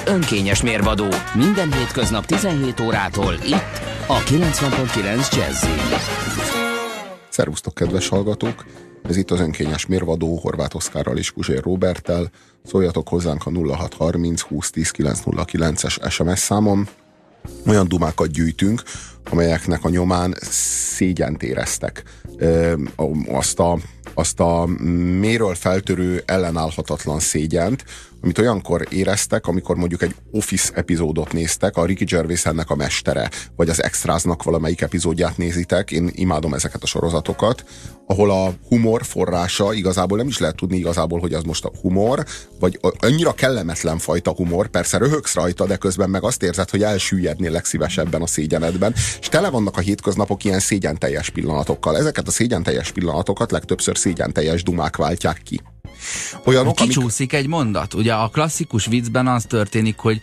önkényes mérvadó. Minden hétköznap 17 órától itt a 90.9 Jazzin. Szervusztok, kedves hallgatók! Ez itt az önkényes mérvadó Horváth Oszkárral és Puzsér Róberttel. Szóljatok hozzánk a 0630 2010 909-es SMS számon. Olyan dumákat gyűjtünk, amelyeknek a nyomán szégyent éreztek. Azt a mélyről feltörő, ellenállhatatlan szégyent, amit olyankor éreztek, amikor mondjuk egy Office epizódot néztek, a Ricky Gervais ennek a mestere, vagy az Extrasnak valamelyik epizódját nézitek, én imádom ezeket a sorozatokat, ahol a humor forrása igazából nem is lehet tudni igazából, hogy az most a humor, vagy annyira kellemetlen fajta humor, persze röhögsz rajta, de közben meg azt érzed, hogy elsüllyednél legszívesebben a szégyenedben, és tele vannak a hétköznapok ilyen szégyenteljes pillanatokkal. Ezeket a szégyenteljes pillanatokat legtöbbször szégyenteljes dumák váltják ki. Olyanok, kicsúszik egy mondat. Ugye a klasszikus viccben az történik, hogy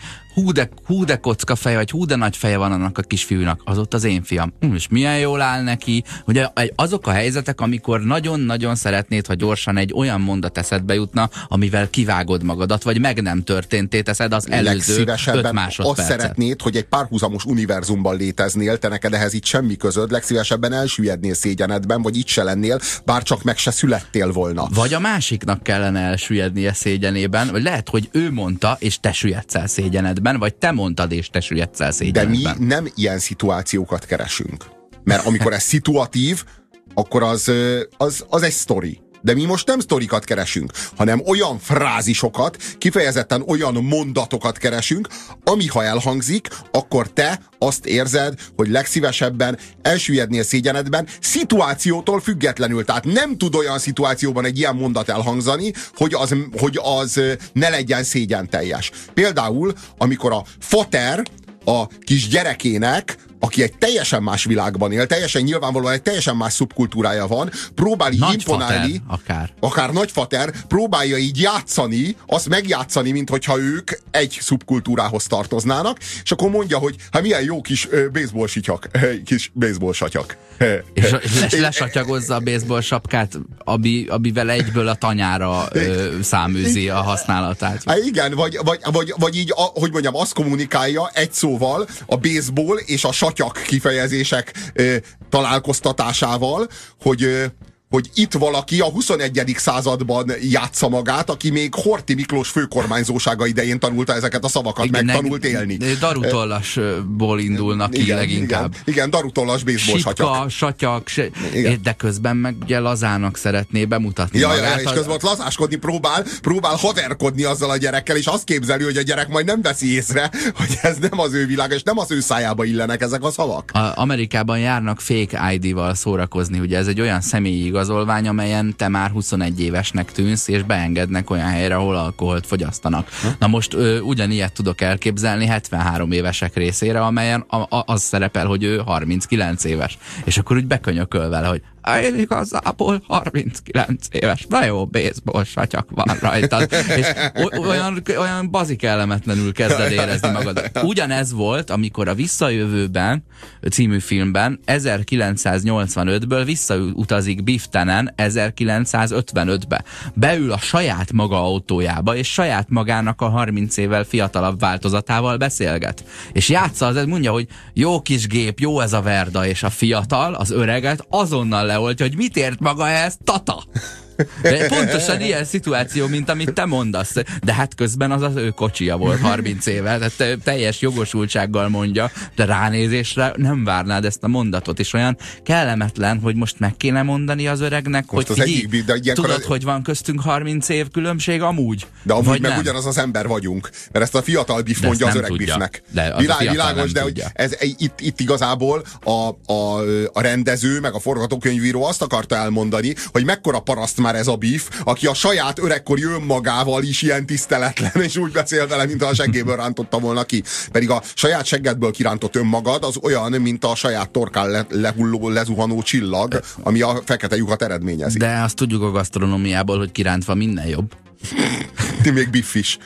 hú de kocka feje, vagy hú de nagy feje van annak a kisfiúnak, az ott az én fiam. És milyen jól áll neki. Ugye azok a helyzetek, amikor nagyon-nagyon szeretnéd, ha gyorsan egy olyan mondat eszedbe jutna, amivel kivágod magadat, vagy meg nem történté teszed az előző 5 másodpercet. Azt szeretnéd, hogy egy párhuzamos univerzumban léteznél, te neked ehhez itt semmi közöd, legszívesebben elsüllyednél szégyenedben, vagy itt se lennél, bár csak meg se születtél volna. Vagy a másiknak kellene elsüllyednie szégyenében, vagy lehet, hogy ő mondta, és te süllyedsz el szégyenedben, vagy te mondtad, és te süllyedsz el szégyenedben. De mi nem ilyen szituációkat keresünk. Mert amikor ez szituatív, akkor az egy sztori. De mi most nem sztorikat keresünk, hanem olyan frázisokat, kifejezetten olyan mondatokat keresünk, ami ha elhangzik, akkor te azt érzed, hogy legszívesebben elsüllyednél szégyenedben, szituációtól függetlenül. Tehát nem tud olyan szituációban egy ilyen mondat elhangzani, hogy az ne legyen szégyenteljes. Például, amikor a fater a kis gyerekének, aki egy teljesen más világban él, teljesen nyilvánvalóan egy teljesen más szubkultúrája van, próbál így imponálni, akár nagyfater, próbálja így játszani, azt megjátszani, minthogyha ők egy szubkultúrához tartoznának, és akkor mondja, hogy hát milyen jó kis baseball sityak, kis baseball satyak. És lesatyagozza a baseball sapkát, amivel egyből a tanyára száműzi a használatát. Hát igen, vagy így, hogy mondjam, azt kommunikálja egy szóval a baseball és a satyak kifejezések találkoztatásával, hogy itt valaki a 21. században játsza magát, aki még Horthy Miklós főkormányzósága idején tanulta ezeket a szavakat, megtanult élni. Darutollasból indulnak ki leginkább. Igen, darutollas baseball satyak. Satyak, de közben meg ugye lazának szeretné bemutatni magát. És közben ott lazáskodni próbál haverkodni azzal a gyerekkel, és azt képzeli, hogy a gyerek majd nem veszi észre, hogy ez nem az ő világ, és nem az ő szájába illenek ezek a szavak. Amerikában járnak fake ID-val szórakozni, ugye ez egy olyan személyi igazolvány, amelyen te már 21 évesnek tűnsz, és beengednek olyan helyre, ahol alkoholt fogyasztanak. Na most ugyanilyet tudok elképzelni 73 évesek részére, amelyen az szerepel, hogy ő 39 éves. És akkor úgy bekönyököl vele, hogy én igazából 39 éves, na jó, baseball satyak van rajtad. És olyan bazik kellemetlenül kezded érezni magad. Ugyanez volt, amikor a Visszajövőben című filmben 1985-ből visszautazik Biff Tannen 1955-be. Beül a saját maga autójába, és saját magának a 30 évvel fiatalabb változatával beszélget. És játsza, az mondja, hogy jó kis gép, jó ez a Verda, és a fiatal, az öreget azonnal leoltja, hogy mit ért maga ez, tata! De pontosan ilyen szituáció, mint amit te mondasz. De hát közben az ő kocsija volt 30 éve, tehát teljes jogosultsággal mondja, de ránézésre nem várnád ezt a mondatot, és olyan kellemetlen, hogy most meg kéne mondani az öregnek, most hogy figyelj, tudod, hogy van köztünk 30 év különbség amúgy? De amúgy meg nem. Ugyanaz az ember vagyunk, mert ezt a fiatal Biff mondja az öreg Biffnek. Világos, de hogy itt igazából a rendező, meg a forgatókönyvíró azt akarta elmondani, hogy mekkora paraszt már ez a Biff, aki a saját öregkori önmagával is ilyen tiszteletlen, és úgy beszél vele, mint a seggéből rántotta volna ki. Pedig a saját seggedből kirántott önmagad az olyan, mint a saját torkán lehulló, lezuhanó csillag, ami a fekete lyukat eredményezi. De azt tudjuk a gasztronómiából, hogy kirántva minden jobb. Ti még Biff is.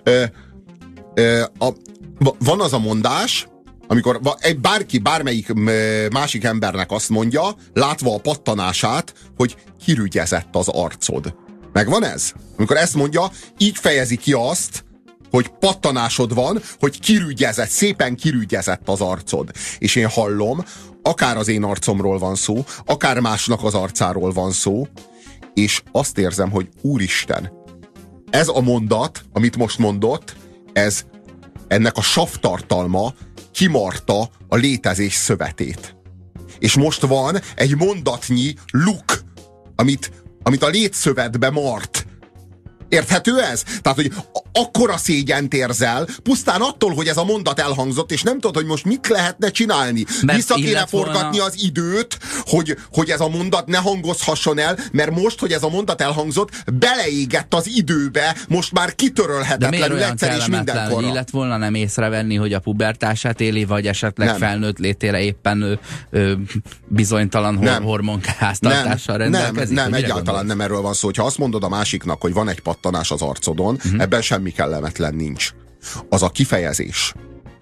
Van az a mondás, amikor bármelyik másik embernek azt mondja, látva a pattanását, hogy kirügyezett az arcod. Megvan ez? Amikor ezt mondja, így fejezi ki azt, hogy pattanásod van, hogy kirügyezett, szépen kirügyezett az arcod. És én hallom, akár az én arcomról van szó, akár másnak az arcáról van szó, és azt érzem, hogy úristen, ez a mondat, amit most mondott, ennek a savtartalma kimarta a létezés szövetét. És most van egy mondatnyi luk, amit a létszövetbe mart. Érthető ez? Tehát, hogy akkora szégyent érzel, pusztán attól, hogy ez a mondat elhangzott, és nem tudod, hogy most mit lehetne csinálni. Vissza kéne forgatni az időt, hogy ez a mondat ne hangozhasson el, mert most, hogy ez a mondat elhangzott, beleégett az időbe, most már kitörölhetetlenül egyszer és mindenkorra. Illet volna nem észrevenni, hogy a pubertását éli, vagy esetleg nem. Felnőtt létére éppen bizonytalan hormonkáztartással rendelkezik? Nem, egyáltalán nem erről van szó. Hogyha azt mondod a másiknak, hogy van egy pattanás az arcodon, ebben semmi kellemetlen nincs. Az a kifejezés,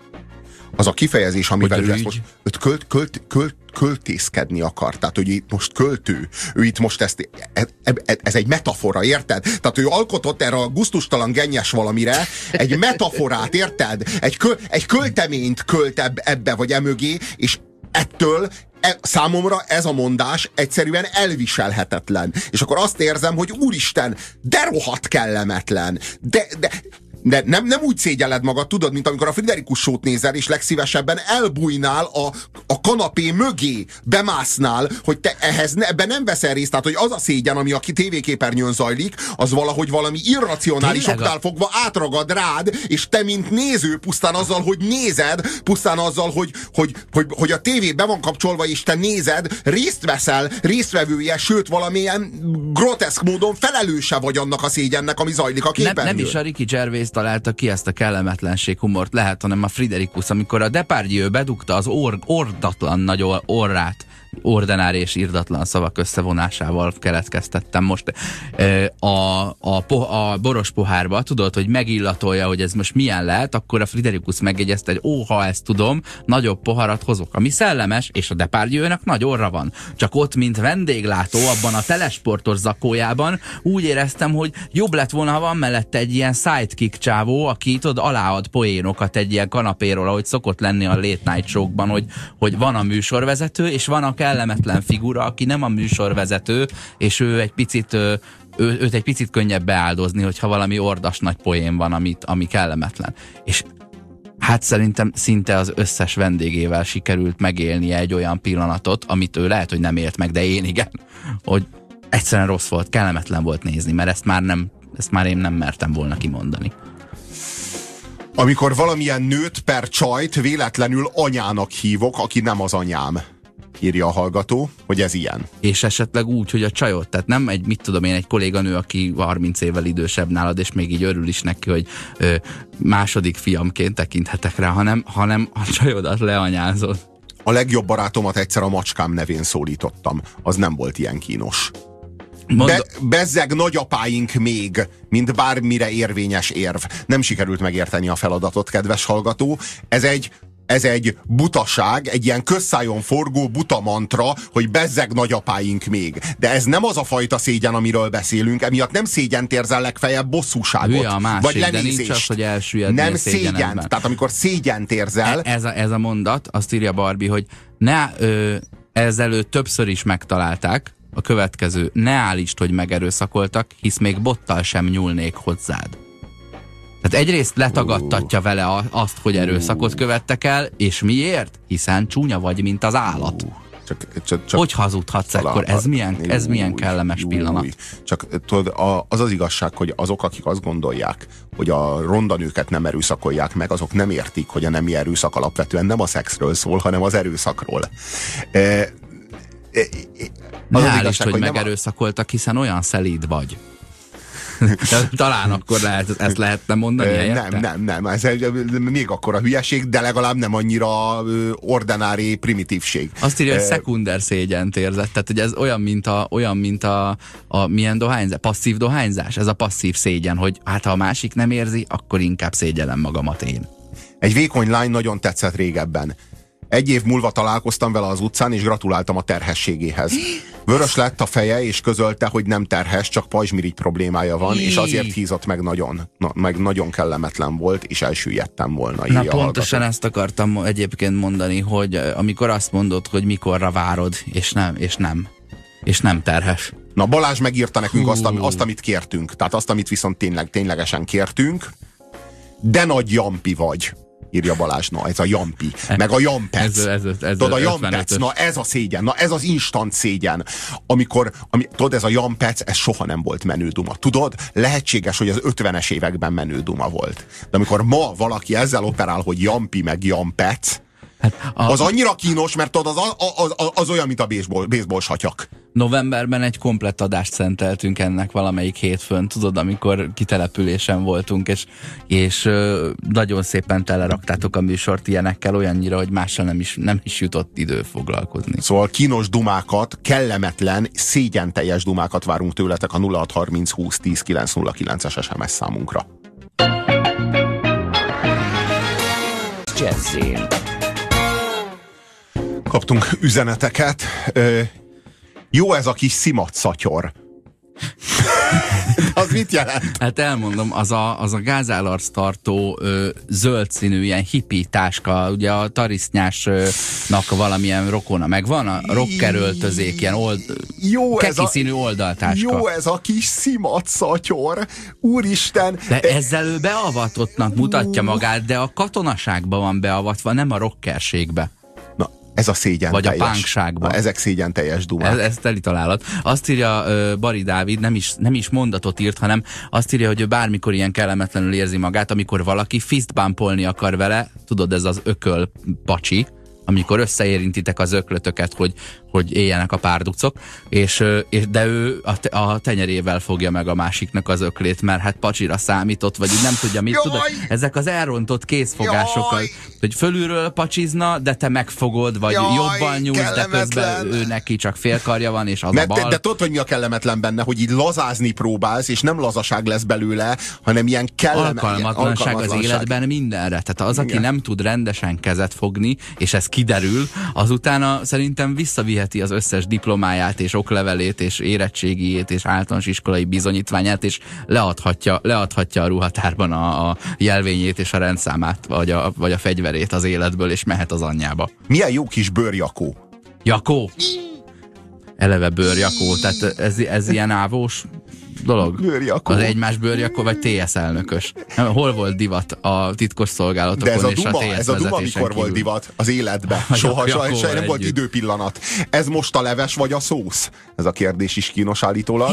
amivel ő ezt most költészkedni akar. Tehát, hogy itt most költő. Ő itt most ez egy metafora, érted? Tehát ő alkotott erre a gusztustalan gennyes valamire egy metaforát, érted? Egy költeményt költ ebbe vagy emögé, és ettől számomra ez a mondás egyszerűen elviselhetetlen. És akkor azt érzem, hogy úristen, de rohadt kellemetlen. De nem úgy szégyelled magad, tudod, mint amikor a Friderikus Show-t nézel, és legszívesebben elbújnál a kanapé mögé, bemásznál, hogy te ebben nem veszel részt. Tehát, hogy az a szégyen, ami a tévéképernyőn zajlik, az valahogy valami irracionálisoknál fogva átragad rád, és te, mint néző, pusztán azzal, hogy nézed, pusztán azzal, hogy a tévé be van kapcsolva, és te nézed, részt veszel, résztvevője, sőt, valamilyen groteszk módon felelőse vagy annak a szégyennek, ami zajlik a képernyőn. Nem is a Ricky Gervais találta ki ezt a kellemetlenség humort, lehet, hanem a Friderikus, amikor a Depardieu bedugta az ordatlan nagy orrát, ordenár és irdatlan szavak összevonásával keletkeztettem most a boros pohárba, tudod, hogy megillatolja, hogy ez most milyen lehet, akkor a Friderikus megjegyezte, hogy ha ezt tudom, nagyobb poharat hozok, ami szellemes, és a Depardieu-nek nagy orra van. Csak ott, mint vendéglátó, abban a telesportos zakójában úgy éreztem, hogy jobb lett volna, ha van mellette egy ilyen sidekick csávó, aki tudod, aláad poénokat egy ilyen kanapéról, ahogy szokott lenni a Late Night Show-kban, hogy van a műsorvezető, és van a kellemetlen figura, aki nem a műsorvezető, és ő egy picit őt egy picit könnyebb beáldozni, hogyha valami ordas nagy poén van, ami kellemetlen. És hát szerintem szinte az összes vendégével sikerült megélnie egy olyan pillanatot, amit ő lehet, hogy nem élt meg, de én igen, hogy egyszerűen rossz volt, kellemetlen volt nézni, mert ezt már én nem mertem volna kimondani. Amikor valamilyen nőt per csajt véletlenül anyának hívok, aki nem az anyám. Írja a hallgató, hogy ez ilyen. És esetleg úgy, hogy a csajot, tehát nem egy, mit tudom én, egy kolléganő, aki 30 évvel idősebb nálad, és még így örül is neki, hogy második fiamként tekinthetek rá, hanem a csajodat leanyázod. A legjobb barátomat egyszer a macskám nevén szólítottam. Az nem volt ilyen kínos. Bezzeg nagyapáink még, mint bármire érvényes érv. Nem sikerült megérteni a feladatot, kedves hallgató. Ez egy butaság, egy ilyen közszájon forgó buta mantra, hogy bezzeg nagyapáink még. De ez nem az a fajta szégyen, amiről beszélünk, emiatt nem szégyent érzel, legfeljebb bosszúságot, a másik, vagy lenézést. De nincs az, hogy elsüllyedni nem szégyent. Tehát amikor szégyent érzel... Ez a mondat, azt írja Barbie, hogy ezelőtt többször is megtalálták, a következő, ne állítsd, hogy megerőszakoltak, hisz még bottal sem nyúlnék hozzád. Tehát egyrészt letagadtatja vele azt, hogy erőszakot követtek el, és miért? Hiszen csúnya vagy, mint az állat. Csak hogy hazudhatsz akkor? Ez milyen kellemes pillanat. Csak tudod, az az igazság, hogy azok, akik azt gondolják, hogy a ronda nőket nem erőszakolják meg, azok nem értik, hogy a nemi erőszak alapvetően nem a szexről szól, hanem az erőszakról. Ne állítsd, hogy megerőszakoltak, hiszen olyan szelíd vagy. Talán akkor ezt lehetne mondani helyette? Nem. Ez még akkora hülyeség, de legalább nem annyira ordinári primitívség. Azt írja, hogy szekunder szégyent érzett. Tehát, hogy ez olyan, mint a milyen dohányzás? Passzív dohányzás? Ez a passzív szégyen, hogy hát ha a másik nem érzi, akkor inkább szégyellem magamat én. Egy vékony lány nagyon tetszett régebben. 1 év múlva találkoztam vele az utcán, és gratuláltam a terhességéhez. Vörös lett a feje, és közölte, hogy nem terhes, csak pajzsmirigy problémája van, és azért hízott meg nagyon. Meg nagyon kellemetlen volt, és elsüllyedtem volna. Na pontosan ezt akartam egyébként mondani, hogy amikor azt mondod, hogy mikorra várod, és nem terhes. Na Balázs megírta nekünk azt, amit kértünk. Tehát azt, amit viszont ténylegesen kértünk. De nagy jampi vagy, írja Balázs. Na, ez a jampi. Meg a jampec. Tudod, a jampec, na ez a szégyen. Na ez az instant szégyen. Tudod, ez a jampec, ez soha nem volt menőduma. Tudod, lehetséges, hogy az 50-es években menőduma volt. De amikor ma valaki ezzel operál, hogy jampi meg jampec, az annyira kínos, mert tudod, az olyan, mint a baseball satyak. Novemberben egy komplett adást szenteltünk ennek valamelyik hétfőn, tudod, amikor kitelepülésen voltunk, és nagyon szépen teleraktátok a műsort ilyenekkel, olyannyira, hogy mással nem is jutott idő foglalkozni. Szóval kínos dumákat, kellemetlen, szégyenteljes dumákat várunk tőletek a 0630 20 10 909-es SMS számunkra. Jazzin. Kaptunk üzeneteket. Jó ez a kis szimatszatyor. Az mit jelent? Hát elmondom, az a gázállarc tartó zöld színű ilyen hippi táska, ugye a tarisznyásnak valamilyen rokona megvan, a rockeröltözék, ilyen keki színű oldaltáska. Jó ez a kis szimatszatyor. Úristen! De ezzel ő beavatottnak mutatja magát, de a katonaságban van beavatva, nem a rockerségbe. Ez a szégyen vagy teljes. A pánkságban. Ezek szégyen teljes dumák. Ez teli találat. Azt írja Bari Dávid, nem is mondatot írt, hanem azt írja, hogy ő bármikor ilyen kellemetlenül érzi magát, amikor valaki fistbumpolni akar vele, tudod, ez az ököl pacsi, amikor összeérintitek az öklötöket, hogy éljenek a párducok, de ő a tenyerével fogja meg a másiknak az öklét, mert hát pacsira számított, vagy így nem tudja mit tud. Ezek az elrontott készfogások, hogy fölülről pacsizna, de te megfogod, vagy jobban nyújts, de közben ő neki csak félkarja van, és az a bal. De tudod, hogy mi a kellemetlen benne, hogy így lazázni próbálsz, és nem lazaság lesz belőle, hanem ilyen alkalmatlanság az életben mindenre. Tehát az, aki nem tud rendesen kezet fogni, és ez kiderül, azután szerintem visszaviheti az összes diplomáját, és oklevelét, és érettségiét, és általános iskolai bizonyítványát, és leadhatja a ruhatárban a jelvényét és a rendszámát, vagy a fegyverét az életből, és mehet az anyjába. Milyen jó kis bőrjakó. Jakó? Eleve bőrjakó, tehát ez ilyen ávós dolog? Bőrjakó. Az egymás bőrjakó, vagy TS elnökös? Hol volt divat a titkos szolgálatokon és a TS vezetésen? Ez a duma mikor volt divat az életben? Soha nem volt időpillanat. Ez most a leves vagy a szósz? Ez a kérdés is kínos állítólag.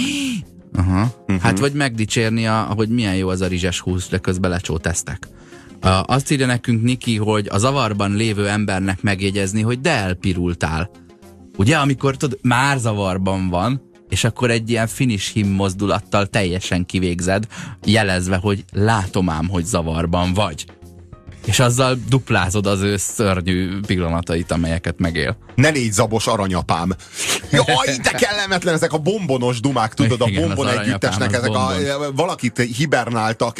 Hát vagy megdicsérni, hogy milyen jó az a rizses hús, de közben lecsóteztek. Azt írja nekünk Niki, hogy a zavarban lévő embernek megjegyezni, hogy de elpirultál. Ugye, amikor tudod, már zavarban van, és akkor egy ilyen finish him mozdulattal teljesen kivégzed, jelezve, hogy látom ám, hogy zavarban vagy. És azzal duplázod az ő szörnyű pillanatait, amelyeket megél. Ne légy zabos aranyapám. Jaj, de kellemetlen ezek a bombonos dumák, tudod, a bombon együttesnek, ezek valakit hibernáltak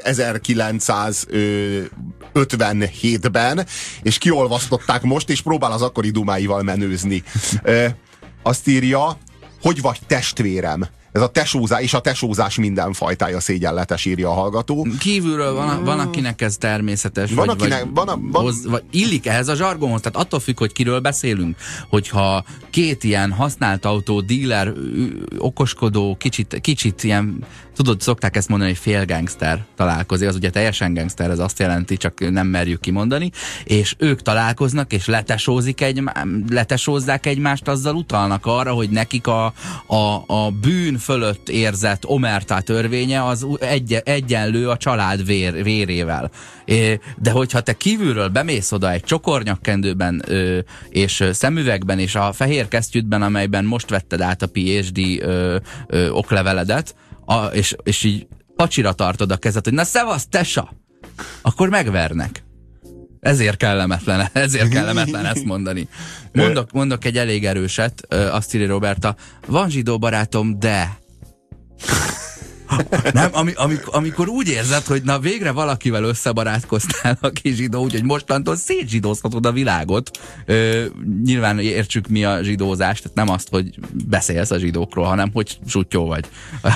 1957-ben, és kiolvasztották most, és próbál az akkori dumáival menőzni. Azt írja, hogy vagy testvérem. Ez a tesózás, és a tesózás minden fajtája szégyenletes, írja a hallgató. Kívülről van akinek ez természetes, vagy illik ehhez a zsargonhoz, tehát attól függ, hogy kiről beszélünk. Hogyha két ilyen használt autó, díler, okoskodó, kicsit ilyen, tudod, szokták ezt mondani, hogy félgangster találkozik, az ugye teljesen gangster, ez azt jelenti, csak nem merjük kimondani, és ők találkoznak, és letesózzák egymást, azzal utalnak arra, hogy nekik a bűn fölött érzett omertá törvénye az egyenlő a család vérével. De hogyha te kívülről bemész oda egy csokornyakkendőben és szemüvegben és a fehér kesztyűtben, amelyben most vetted át a PhD okleveledet, és így pacsira tartod a kezed, hogy na szevasz, tesa! Akkor megvernek. Ezért kellemetlen ezt mondani. Mondok egy elég erőset, azt írja Roberta, van zsidó barátom, de... Nem, amikor úgy érzed, hogy na végre valakivel összebarátkoztál, aki zsidó, úgyhogy mostantól szétzsidózhatod a világot. Nyilván értsük mi a zsidózás, tehát nem azt, hogy beszélsz a zsidókról, hanem hogy sutyó vagy.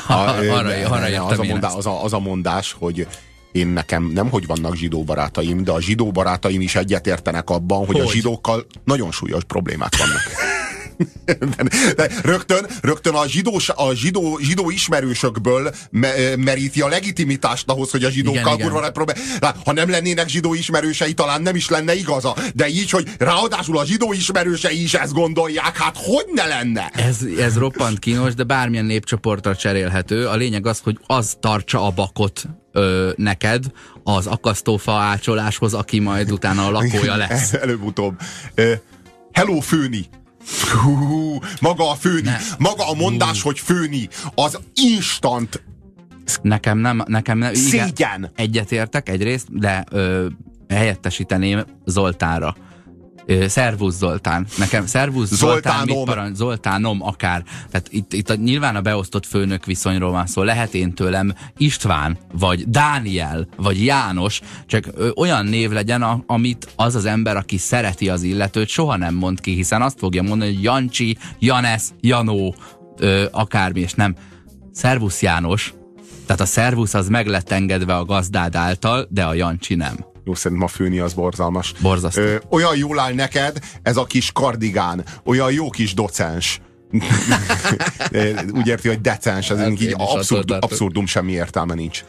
Az a mondás, hogy nekem nem, hogy vannak zsidó barátaim, de a zsidó barátaim is egyetértenek abban, hogy a zsidókkal nagyon súlyos problémák vannak. De rögtön a zsidó ismerősökből meríti a legitimitást ahhoz, hogy a zsidókkal kurva nagy probléma. Ha nem lennének zsidó ismerősei, talán nem is lenne igaza. De így, hogy ráadásul a zsidó ismerősei is ezt gondolják, hát hogy ne lenne? Ez roppant kínos, de bármilyen népcsoportra cserélhető. A lényeg az, hogy az tartsa a bakot neked az akasztófa ácsoláshoz, aki majd utána a lakója lesz. Előbb-utóbb. Hello, főni! Maga a főni, maga a mondás, hogy főni, az instant nekem nem szégyen. Igen, egyetértek egyrészt, de helyettesíteném Zoltánra. Szervusz Zoltán. Nekem szervusz Zoltán, Zoltánom akár. Tehát itt nyilván a beosztott főnök viszonyról van szó. Lehet én tőlem István, vagy Dániel, vagy János, csak olyan név legyen, amit az ember, aki szereti az illetőt, soha nem mond ki, hiszen azt fogja mondani, hogy Jancsi, Janes, Janó, akármi, és nem. Szervusz János. Tehát a szervusz az meg lett engedve a gazdád által, de a Jancsi nem. Jó, szerintem a főni az borzalmas. Borzasztó. Olyan jól áll neked ez a kis kardigán, olyan jó kis docens. Úgy érti, hogy decens, ez így abszurdum, semmi értelme nincs.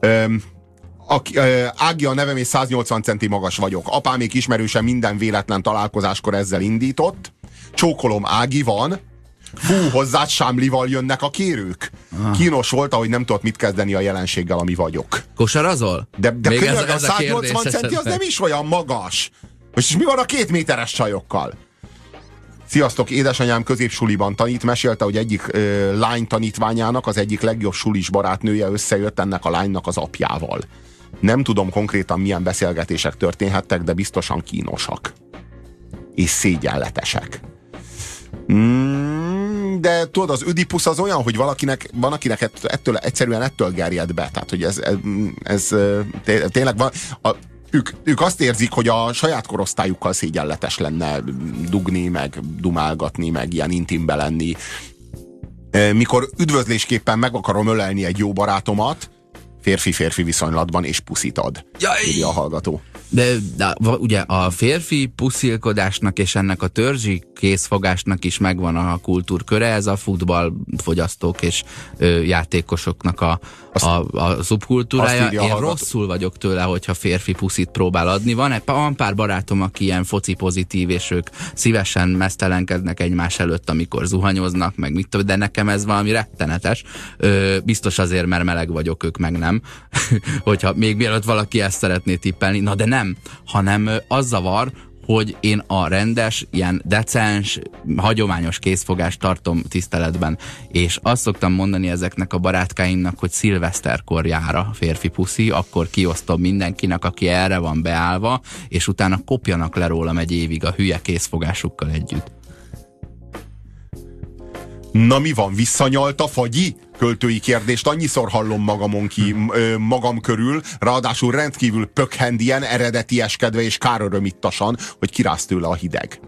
Ági a nevem és 180 centi magas vagyok. Apámék ismerősen minden véletlen találkozáskor ezzel indított. Csókolom, Ági van. Fú, hozzád sámlival jönnek a kérők. Kínos volt, ahogy nem tudott mit kezdeni a jelenséggel, ami vagyok. Kosarazol? De könyörgöm, a 180 centi az nem is olyan magas. És mi van a 2 méteres csajokkal? Sziasztok, édesanyám középsuliban tanít, mesélte, hogy egyik lány tanítványának az egyik legjobb sulis barátnője összejött ennek a lánynak az apjával. Nem tudom konkrétan milyen beszélgetések történhettek, de biztosan kínosak. És szégyenletesek. De tudod, az ödipusz az olyan, hogy van, akinek ettől gerjed be. Tehát, hogy ez tényleg van. Ők azt érzik, hogy a saját korosztályukkal szégyenletes lenne dugni, meg dumálgatni, meg ilyen intimbe lenni. Mikor üdvözlésképpen meg akarom ölelni egy jó barátomat, férfi-férfi viszonylatban, és puszit ad. Írja a hallgató. De ugye a férfi puszilkodásnak és ennek a törzsi készfogásnak is megvan a kultúrköre, ez a futballfogyasztók és játékosoknak a szubkultúrája. Én rosszul vagyok tőle, hogyha férfi puszit próbál adni. Van pár barátom, aki ilyen foci pozitív, és ők szívesen mesztelenkednek egymás előtt, amikor zuhanyoznak, meg mit tudom, de nekem ez valami rettenetes. Biztos azért, mert meleg vagyok, ők meg nem. Hogyha még mielőtt valaki ezt szeretné tippelni, na de nem, hanem az zavar, hogy én a rendes, ilyen decens, hagyományos készfogást tartom tiszteletben. És azt szoktam mondani ezeknek a barátkáimnak, hogy szilveszterkor jár a férfi puszi, akkor kiosztom mindenkinek, aki erre van beállva, és utána kopjanak le rólam egy évig a hülye készfogásukkal együtt. Na mi van, visszanyalt a fagyi? Költői kérdést annyiszor hallom magam körül, ráadásul rendkívül pökhendien, eredetieskedve és kárörömittasan, hogy kiráz tőle a hideg.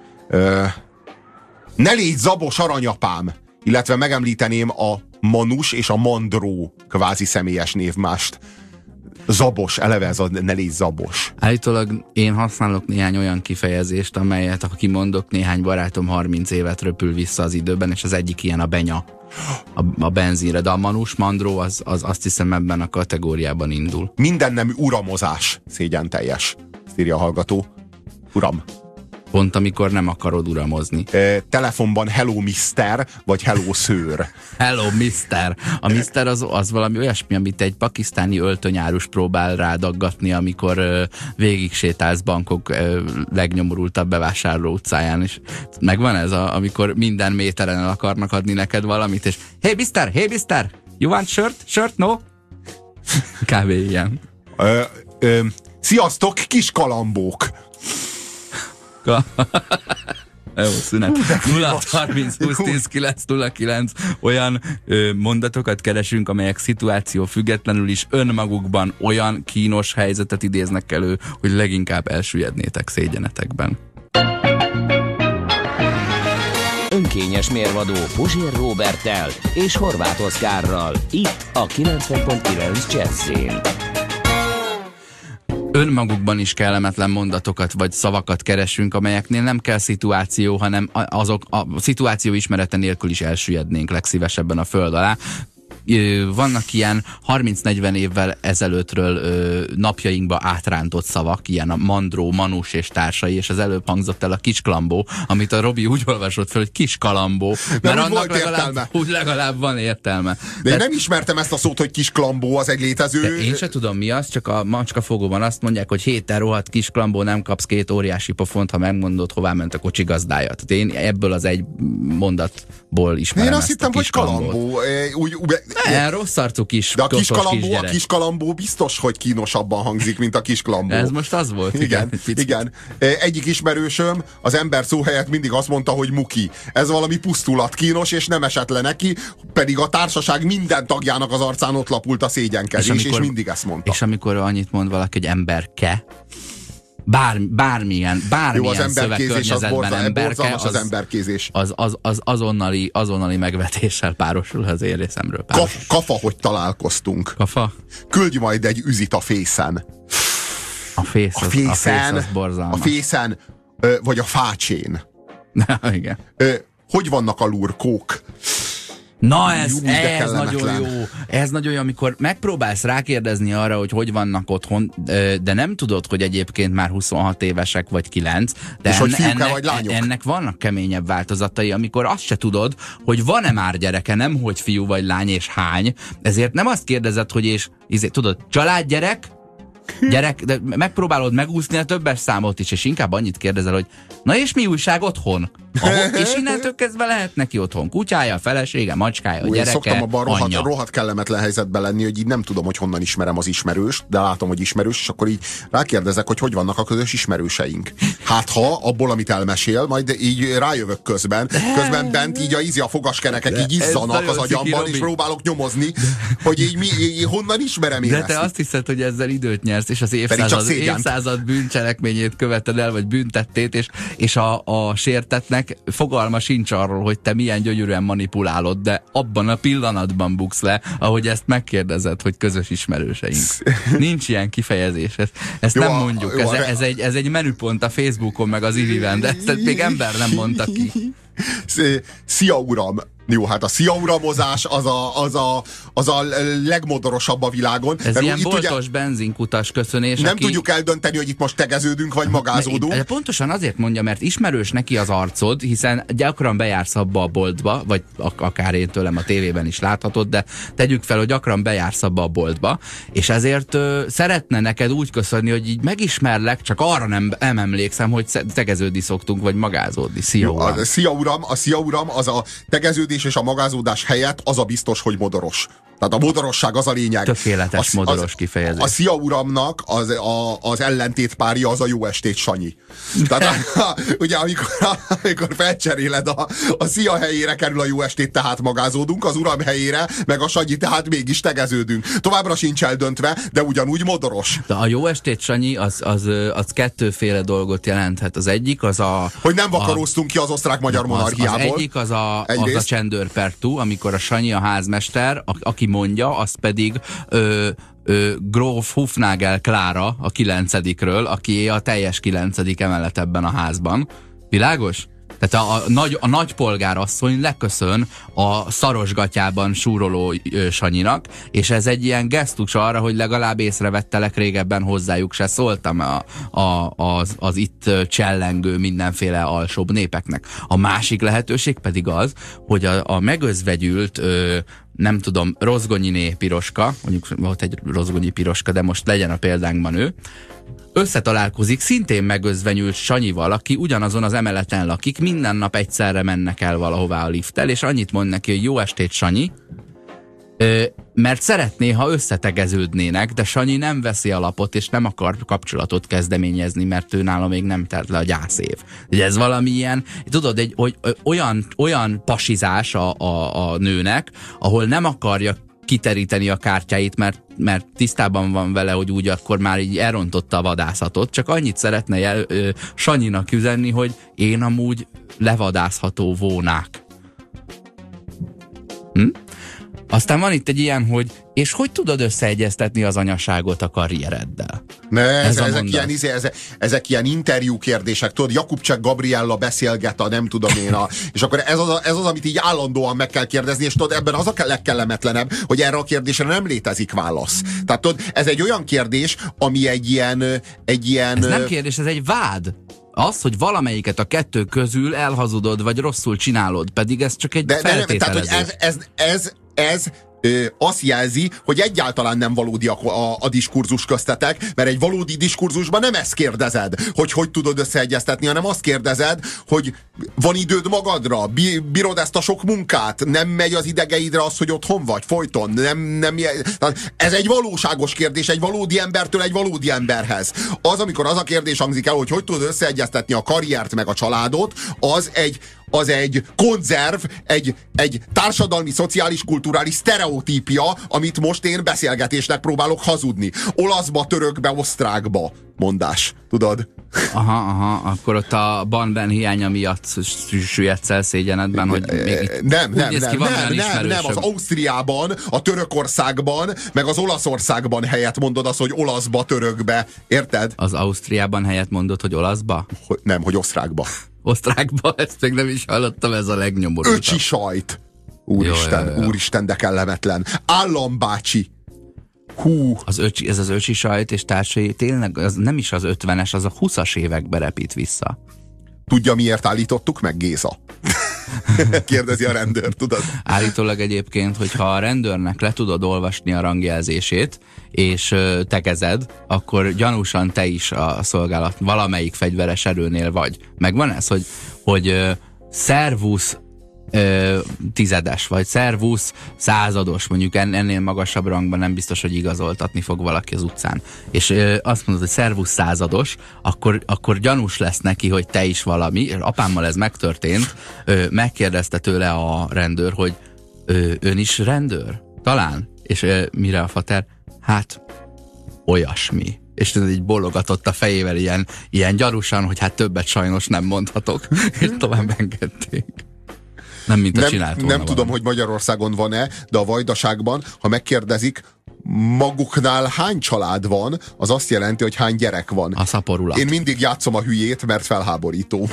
Ne légy zabos, aranyapám! Illetve megemlíteném a Manus és a Mandró kvázi személyes névmást. Zabos, eleve ez a ne légy zabos. Állítólag én használok néhány olyan kifejezést, amelyet, ha kimondok, néhány barátom 30 évet röpül vissza az időben, és az egyik ilyen a benya, a benzinre, de a Manus, Mandró az azt hiszem ebben a kategóriában indul. Minden nemű uramozás szégyen teljes, írja a hallgató. Uram. Pont amikor nem akarod uramozni. Telefonban hello mister, vagy hello szőr. Hello mister. A mister az valami olyasmi, amit egy pakisztáni öltönyárus próbál rádaggatni, amikor végig sétálsz Bangkok legnyomorultabb bevásárló utcáján. És megvan ez, amikor minden méteren el akarnak adni neked valamit, és hey mister, you want shirt, no? Kb. Ilyen. Sziasztok, kis kalambók! Jó, szünet. 0-30 20 10 909 olyan mondatokat keresünk, amelyek szituáció függetlenül is önmagukban olyan kínos helyzetet idéznek elő, hogy leginkább elsüllyednétek szégyenetekben. Önkényes mérvadó Puzsér Róberttel és Horváth Oszkárral. Itt a 90.9 Jazz-én. Önmagukban is kellemetlen mondatokat vagy szavakat keresünk, amelyeknél nem kell szituáció, hanem azok a szituáció ismerete nélkül is elsüllyednénk legszívesebben a föld alá. Vannak ilyen 30-40 évvel ezelőttről napjainkba átrántott szavak, ilyen a mandró, manus és társai, és az előbb hangzott el a kisklambó, amit a Robi úgy olvasott fel, hogy kiskalambó, mert annak legalább van értelme. De én nem ismertem ezt a szót, hogy kisklambó, az egy létező... Én se tudom mi az, csak a macska fogóban azt mondják, hogy héten rohadt kisklambó, nem kapsz 2 óriási pofont, ha megmondod, hová ment a kocsi gazdája. Tehát én ebből az egy mondatból ismerem. Én azt hittem, hogy kalambó. Rossz arcú kis de a kiskalambó biztos, hogy kínosabban hangzik, mint a kisklambó. Ez most az volt. Igen. Egyik ismerősöm az ember szó helyett mindig azt mondta, hogy muki. Ez valami pusztulat, kínos, és nem esett le neki, pedig a társaság minden tagjának az arcán ott lapult a szégyenkezés, és mindig ezt mondta. És amikor annyit mond valaki, hogy emberke, bármilyen szövegkörnyezetben emberke, az emberkézés. Az azonnali megvetéssel párosul az én részemről. Kafa, hogy találkoztunk. Kafa? Küldj majd egy üzit a fészen. A fész az borzalmas. A fészen, vagy a fácsén. Igen. Hogy vannak a lurkók? Na ez nagyon jó. Ez nagyon jó, amikor megpróbálsz rákérdezni arra, hogy vannak otthon, de nem tudod, hogy egyébként már 26 évesek vagy 9. De és hogy fiúk vagy lányok? Ennek vannak keményebb változatai, amikor azt se tudod, hogy van-e már gyereke, nem hogy fiú vagy lány és hány. Ezért nem azt kérdezed, hogy tudod, családgyerek, de megpróbálod megúszni a többes számot is, és inkább annyit kérdezel, hogy na és mi újság otthon? És innentől kezdve lehet neki otthon kutyája, felesége, macskája, gyereke, szoktam abban rohadt kellemetlen helyzetben lenni, hogy így nem tudom, hogy honnan ismerem az ismerőst, de látom, hogy ismerős, és akkor így rákérdezek, hogy vannak a közös ismerőseink. Hát ha abból, amit elmesél, majd így rájövök közben bent így a fogaskerekek így izzanak az agyamban, és próbálok nyomozni, hogy így honnan ismerem én de ezt. te azt hiszed, hogy ezzel időt nyersz, és az évszázad bűncselekményét követed el, vagy büntettét, és a sértetnek fogalma sincs arról, hogy te milyen gyönyörűen manipulálod, de abban a pillanatban buksz le, ahogy ezt megkérdezed, hogy közös ismerőseink. Nincs ilyen kifejezés. Ezt nem mondjuk. Ez egy menüpont a Facebookon, meg az Iviben, de ezt még ember nem mondta ki. Szia uram! Jó, hát a szia uramozás az a legmodorosabb a világon. Ez ilyen boltos benzinkutas köszönés. Nem tudjuk eldönteni, hogy itt most tegeződünk, vagy magázódunk. De pontosan azért mondja, mert ismerős neki az arcod, hiszen gyakran bejársz abba a boltba, vagy akár én tőlem a tévében is láthatod, de tegyük fel, hogy gyakran bejársz abba a boltba, és ezért szeretne neked úgy köszönni, hogy így megismerlek, csak arra nem emlékszem, hogy tegeződni szoktunk, vagy magázódni. Szia uram! A szia uram az a tegeződés és a magázódás helyett az a biztos, hogy modoros. Tehát a modorosság az a lényeg. Tökéletes modoros kifejezés. A szia uramnak az ellentétpárja az a jó estét Sanyi. Tehát ugye amikor felcseréled a szia helyére kerül a jó estét, tehát magázódunk, az uram helyére meg a Sanyi, tehát mégis tegeződünk. Továbbra sincs eldöntve, de ugyanúgy modoros. De a jó estét Sanyi az kettőféle dolgot jelenthet. Az egyik az hogy nem vakaróztunk ki az osztrák-magyar monarchiából. Az egyik az a csendőrpertú, amikor a Sanyi a házmester, aki mondja, az pedig Gróf Hufnagel Klára a 9-ről, aki a teljes 9. emelet ebben a házban. Világos? Tehát a nagypolgárasszony leköszön a szarosgatyában súroló Sanyinak, és ez egy ilyen gesztus arra, hogy legalább észrevettelek, régebben hozzájuk se szóltam az itt csellengő mindenféle alsóbb népeknek. A másik lehetőség pedig az, hogy a megözvegyült nem tudom, Rozgonyiné Piroska, mondjuk volt egy Rozgonyi Piroska, de most legyen a példánkban ő, összetalálkozik szintén megözvenyült Sanyival, aki ugyanazon az emeleten lakik, minden nap egyszerre mennek el valahová a lifttel, és annyit mond neki, hogy jó estét, Sanyi, mert szeretné, ha összetegeződnének, de Sanyi nem veszi alapot, és nem akar kapcsolatot kezdeményezni, mert ő nála még nem telt le a gyászév. Ugye ez valami ilyen, tudod, olyan pasizás a nőnek, ahol nem akarja kiteríteni a kártyáit, mert tisztában van vele, hogy úgy akkor már így elrontotta a vadászatot, csak annyit szeretne Sanyinak üzenni, hogy én amúgy levadászható volnák. Aztán van itt egy ilyen, hogy és hogy tudod összeegyeztetni az anyaságot a karriereddel? Ezek ilyen interjú kérdések, tudod, Jakubcsek Gabriella beszélget a nem tudom én, és akkor ez az, amit így állandóan meg kell kérdezni, és tudod, ebben az a legkellemetlenebb, hogy erre a kérdésre nem létezik válasz. Tehát tudod, ez egy olyan kérdés, ami egy ilyen... Ez nem kérdés, ez egy vád. Az, hogy valamelyiket a kettő közül elhazudod, vagy rosszul csinálod, pedig ez csak egy feltételezés. Tehát, hogy ez azt jelzi, hogy egyáltalán nem valódi a diskurzus köztetek, mert egy valódi diskurzusban nem ezt kérdezed, hogy tudod összeegyeztetni, hanem azt kérdezed, hogy van időd magadra, bírod ezt a sok munkát, nem megy az idegeidre az, hogy otthon vagy folyton, ez egy valóságos kérdés, egy valódi embertől egy valódi emberhez. Az, amikor az a kérdés hangzik el, hogy tudod összeegyeztetni a karriert meg a családot, az egy konzerv, egy társadalmi, szociális, kulturális sztereotípia, amit most én beszélgetésnek próbálok hazudni. Olaszba, törökbe, osztrákba mondás. Tudod? Aha, akkor ott a banben hiánya miatt süllyedsz el szégyenedben, hogy még nem, az Ausztriában, a Törökországban, meg az Olaszországban helyett mondod azt, hogy olaszba, törökbe. Érted? Az Ausztriában helyett mondod, hogy olaszba? Hogy osztrákba. Osztrákba? Ezt még nem is hallottam, ez a legnyomorultabb. Öcsi sajt. Úristen, de kellemetlen. Állambácsi. Hú. Ez az öcsi sajt és társai tényleg az nem is az 50-es, az a 20-as évekbe repít vissza. Tudja, miért állítottuk meg, Géza? Kérdezi a rendőr, tudod? Állítólag egyébként, hogyha a rendőrnek le tudod olvasni a rangjelzését, és tegezed, akkor gyanúsan te is a szolgálat valamelyik fegyveres erőnél vagy. Megvan ez, hogy szervusz tizedes, vagy szervusz százados, mondjuk ennél magasabb rangban nem biztos, hogy igazoltatni fog valaki az utcán. És azt mondod, hogy szervusz százados, akkor gyanús lesz neki, hogy te is valami, és apámmal ez megtörtént, megkérdezte tőle a rendőr, hogy ön is rendőr? Talán? És mire a fater? Hát, olyasmi. És így bologatott a fejével ilyen gyanúsan, hogy hát többet sajnos nem mondhatok, és tovább engedték. Nem, mint a csinált volna. Nem tudom, hogy Magyarországon van-e, de a Vajdaságban, ha megkérdezik, maguknál hány család van, az azt jelenti, hogy hány gyerek van. A szaporulat. Én mindig játszom a hülyét, mert felháborító.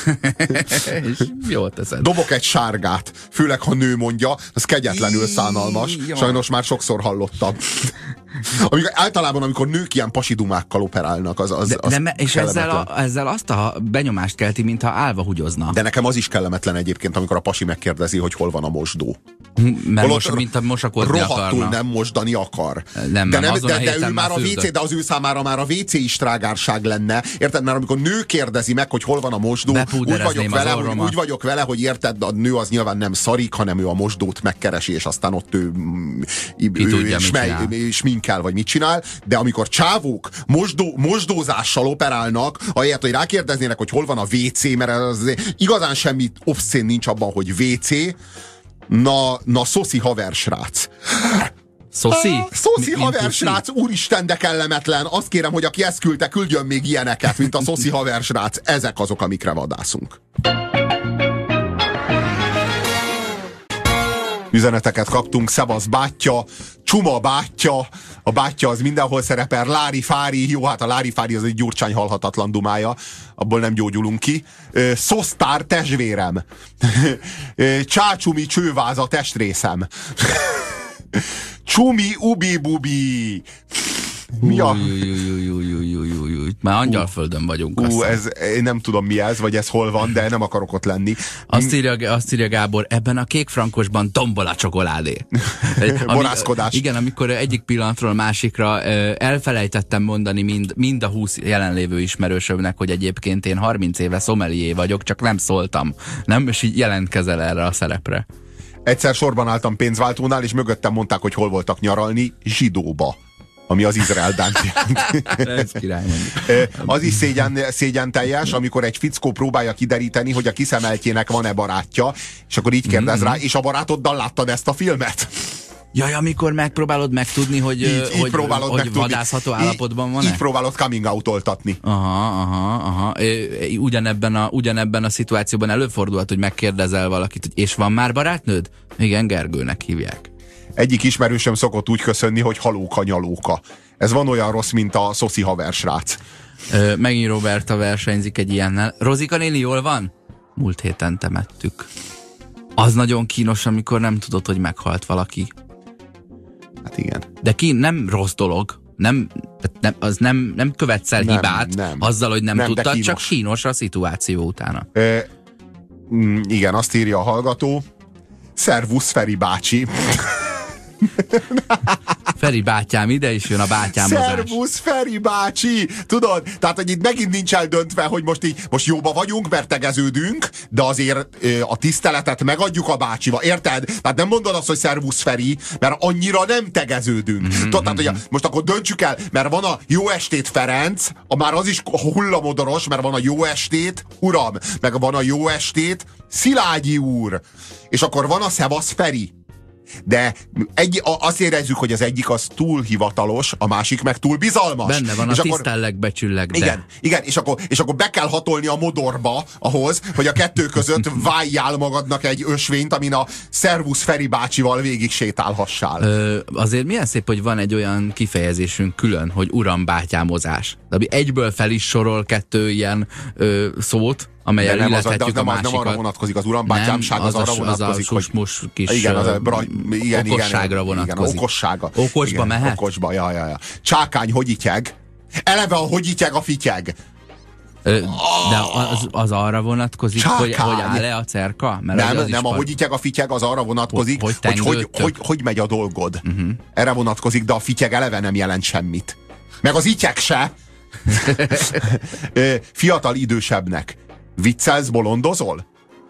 És jól teszed. Dobok egy sárgát, főleg ha nő mondja, az kegyetlenül szánalmas. Sajnos már sokszor hallottam. Általában, amikor nők ilyen pasidumákkal operálnak, az és ezzel azt a benyomást kelti, mintha állva húgyozna. De nekem az is kellemetlen egyébként, amikor a pasi megkérdezi, hogy hol van a mosdó. Mert mint a mosakodni rohadtul akarna. nem mosdani akar. Nem, de ő már a WC, de az ő számára már a WC is trágárság lenne. Érted? Mert amikor nő kérdezi meg, hogy hol van a mosdó, úgy vagyok vele, hogy érted, a nő az nyilván nem szarik, hanem ő a mosdót megkeresi, és aztán ott ő sminkel, vagy mit csinál. De amikor csávók mosdózással operálnak, ahelyett, hogy rákérdeznének, hogy hol van a WC, mert az igazán semmi obszén nincs abban, hogy WC. Na, szoszi haversrác. Szoszi haversrác, úristen, de kellemetlen. Azt kérem, hogy aki ezt küldte, küldjön még ilyeneket, mint a szoszi haversrác. Ezek azok, amikre vadászunk. Üzeneteket kaptunk, szevasz bátyja, csuma bátyja, a bátyja az mindenhol szerepel, lári-fári, jó, hát a lári-fári az egy Gyurcsány halhatatlan dumája, abból nem gyógyulunk ki. Szosztár testvérem, csácsumi csőváza testrészem, csumi ubi-bubi. Mi a... Már angyalföldön vagyunk. Én nem tudom mi ez, vagy ez hol van, de nem akarok ott lenni. Azt írja Gábor, ebben a kékfrankosban tombol a csokoládé. Borászkodás. Igen, amikor egyik pillanatról másikra elfelejtettem mondani mind a 20 jelenlévő ismerősömnek, hogy egyébként én 30 éve szomelié vagyok, csak nem szóltam. Nem, és így jelentkezel erre a szerepre. Egyszer sorban álltam pénzváltónál, és mögöttem mondták, hogy hol voltak nyaralni, zsidóba. Ami az Izrael Dánt jelent. Az is szégyen teljes, amikor egy fickó próbálja kideríteni, hogy a kiszemeltjének van-e barátja, és akkor így kérdez rá, és a barátoddal láttad ezt a filmet? Jaj, amikor megpróbálod megtudni, hogy vadászható állapotban van-e? Így próbálod coming out-oltatni. Aha. Ugyanebben a szituációban előfordulhat, hogy megkérdezel valakit, hogy és van már barátnőd? Igen, Gergőnek hívják. Egyik ismerősöm szokott úgy köszönni, hogy halóka nyalóka. Ez van olyan rossz, mint a szoszi haversrác. Megint Roberta versenyzik egy ilyennel. Rozika néni jól van? Múlt héten temettük. Az nagyon kínos, amikor nem tudod, hogy meghalt valaki. Hát igen. De nem rossz dolog. Nem követsz el hibát azzal, hogy nem tudtad, csak kínos a szituáció utána. Igen, azt írja a hallgató. Szervusz, Feri bácsi. Feri bátyám, ide is jön a bátyámozás. Szervusz, Feri bácsi! Tudod, tehát, hogy itt megint nincs eldöntve, hogy most jóba vagyunk, mert tegeződünk, de azért a tiszteletet megadjuk a bácsival. Érted? Tehát nem mondod azt, hogy szervusz, Feri, mert annyira nem tegeződünk. Tudod, tehát, hogy most akkor döntsük el, mert van a jó estét Ferenc, már az is hullamodoros, mert van a jó estét Uram, meg van a jó estét Szilágyi úr. És akkor van a szevasz, Feri. De azt érezzük, hogy az egyik az túl hivatalos, a másik meg túl bizalmas. Benne van, és a tisztellek, becsüllek, de... Igen, és akkor be kell hatolni a modorba ahhoz, hogy a kettő között váljál magadnak egy ösvényt, amin a szervusz Feri bácsival végig sétálhassál. Azért milyen szép, hogy van egy olyan kifejezésünk külön, hogy uram bátyámozás. De ami egyből fel is sorol kettő ilyen szót, amelyel illethetjük a másikat. Nem arra vonatkozik az urambátyámság, az arra vonatkozik, hogy... kis igen, okosságra vonatkozik. Igen, okossága. Okosba mehet? Okosba, ja. Csákány, hogy ityeg? Eleve a hogy ityeg a fityeg. De az arra vonatkozik, hogy áll-e a cerka? Mert nem, a hogy ityeg a fityeg az arra vonatkozik, hogy megy a dolgod. Erre vonatkozik, de a fityeg eleve nem jelent semmit. Meg az ityeg se. Fiatal idősebbnek. Viccelsz, bolondozol?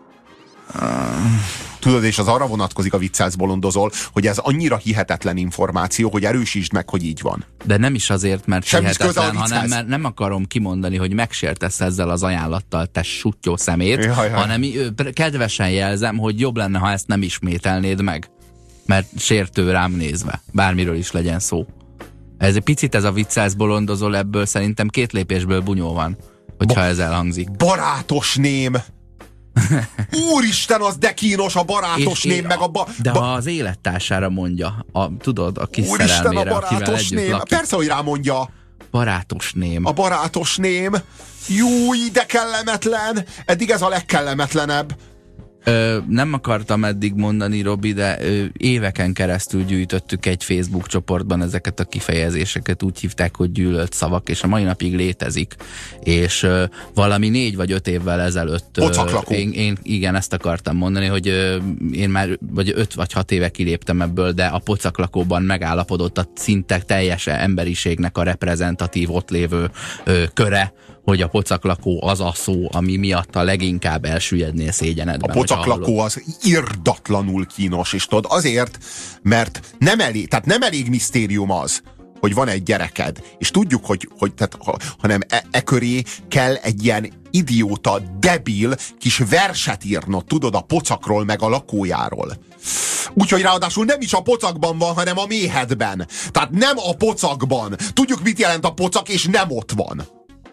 Tudod, és az arra vonatkozik, a viccelsz, bolondozol, hogy ez annyira hihetetlen információ, hogy erősítsd meg, hogy így van. De nem is azért, mert hihetetlen, hanem mert nem akarom kimondani, hogy megsértesz ezzel az ajánlattal, te suttyó szemét, hanem kedvesen jelzem, hogy jobb lenne, ha ezt nem ismételnéd meg. Mert sértő rám nézve, bármiről is legyen szó. Ez egy picit ez a viccelsz, bolondozol, ebből szerintem 2 lépésből bunyó van, hogyha ez elhangzik. Barátos ném! Úristen, az de kínos a barátos ném, meg a de ha az élettársára mondja, tudod, a kis szerelmére, akivel együtt lakik. Persze, hogy rámondja. Barátos ném. A barátos ném. Júj, de kellemetlen. Eddig ez a legkellemetlenebb. Nem akartam eddig mondani, Robi, de éveken keresztül gyűjtöttük egy Facebook csoportban ezeket a kifejezéseket, úgy hívták, hogy gyűlölt szavak, és a mai napig létezik. És valami 4 vagy 5 évvel ezelőtt én igen, ezt akartam mondani, hogy én már vagy 5 vagy 6 éve kiléptem ebből, de a pocaklakóban megállapodott a szinte teljes emberiségnek a reprezentatív ott lévő köre, hogy a pocaklakó az a szó, ami miatt a leginkább elsüllyednél szégyenedben. A pocaklakó az irdatlanul kínos, és tudod, azért, mert nem elég misztérium az, hogy van egy gyereked, és tudjuk, hogy hanem köré kell egy ilyen idióta, debil kis verset írnod, tudod, a pocakról meg a lakójáról. Úgyhogy ráadásul nem is a pocakban van, hanem a méhedben. Tehát nem a pocakban. Tudjuk, mit jelent a pocak, és nem ott van.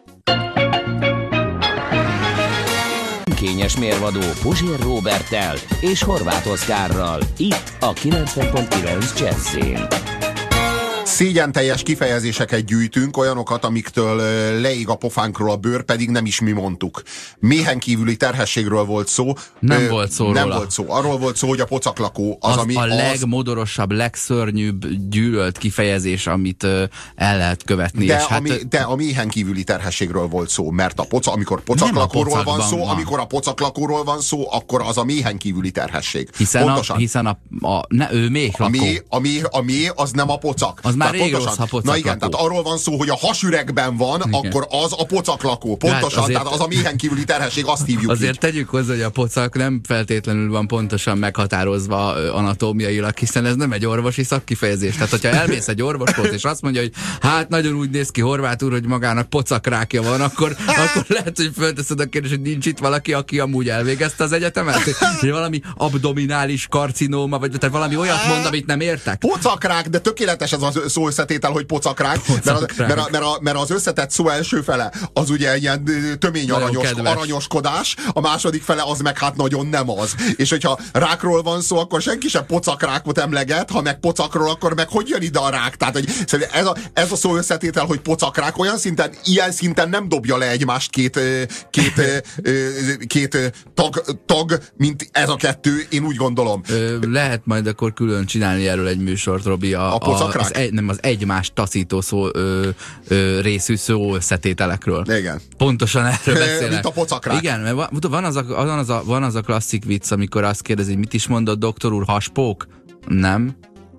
Kényes mérvadó Puzsér Róberttel és Horváth Oszkárral. Itt a 90.9 Jazzyn. Szégyenteljes kifejezéseket gyűjtünk, olyanokat, amiktől leég a pofánkról a bőr, pedig nem is mi mondtuk. Méhen kívüli terhességről volt szó. Nem volt szó Nem róla. volt szó. Arról volt szó, hogy a pocaklakó az, ami... A legmodorosabb, legszörnyűbb gyűlölt kifejezés, amit el lehet követni. De a méhen kívüli terhességről volt szó, mert amikor pocaklakóról van szó, amikor a pocaklakóról van szó, akkor az a méhen kívüli terhesség. Hiszen ő méhlakó. A méh az nem a pocak. Az már rég rossz, ha pocaklakó. Na igen, tehát arról van szó, hogy a hasüregben van, igen, akkor az a pocaklakó. Pontosan, azért, tehát az a méhen kívüli terhesség, azt hívjuk azért így. Tegyük hozzá, hogy a pocak nem feltétlenül van pontosan meghatározva anatómiailag, hiszen ez nem egy orvosi szakkifejezés. Tehát, hogyha elmész egy orvoshoz, és azt mondja, hogy hát nagyon úgy néz ki Horváth úr, hogy magának pocakrákja van, akkor lehet, hogy fölteszed a kérdést, hogy nincs itt valaki, aki amúgy elvégezte az egyetemet? Hogy valami abdominális karcinóma, vagy tehát valami olyat mond, amit nem értek? Pocakrák, de tökéletes ez a szó összetétel, hogy pocakrák, mert az összetett szó első fele az ugye ilyen tömény aranyoskodás, a második fele az meg hát nagyon nem az. És hogyha rákról van szó, akkor senki sem pocakrákot emleget, ha meg pocakról, akkor meg hogy jön ide a rák? Tehát hogy ez a szó összetétel, hogy pocakrák olyan szinten, ilyen szinten nem dobja le egymást két tag, mint ez a kettő, én úgy gondolom. Lehet majd akkor külön csinálni erről egy műsort, Robi. A pocakrák? Az egymást taszító részű szó összetételekről. Igen. Pontosan erről beszélek. Mint a pocakrák. Igen, mert van az a klasszik vicc, amikor azt kérdezi, mit is mondott doktor úr, haspók? Nem.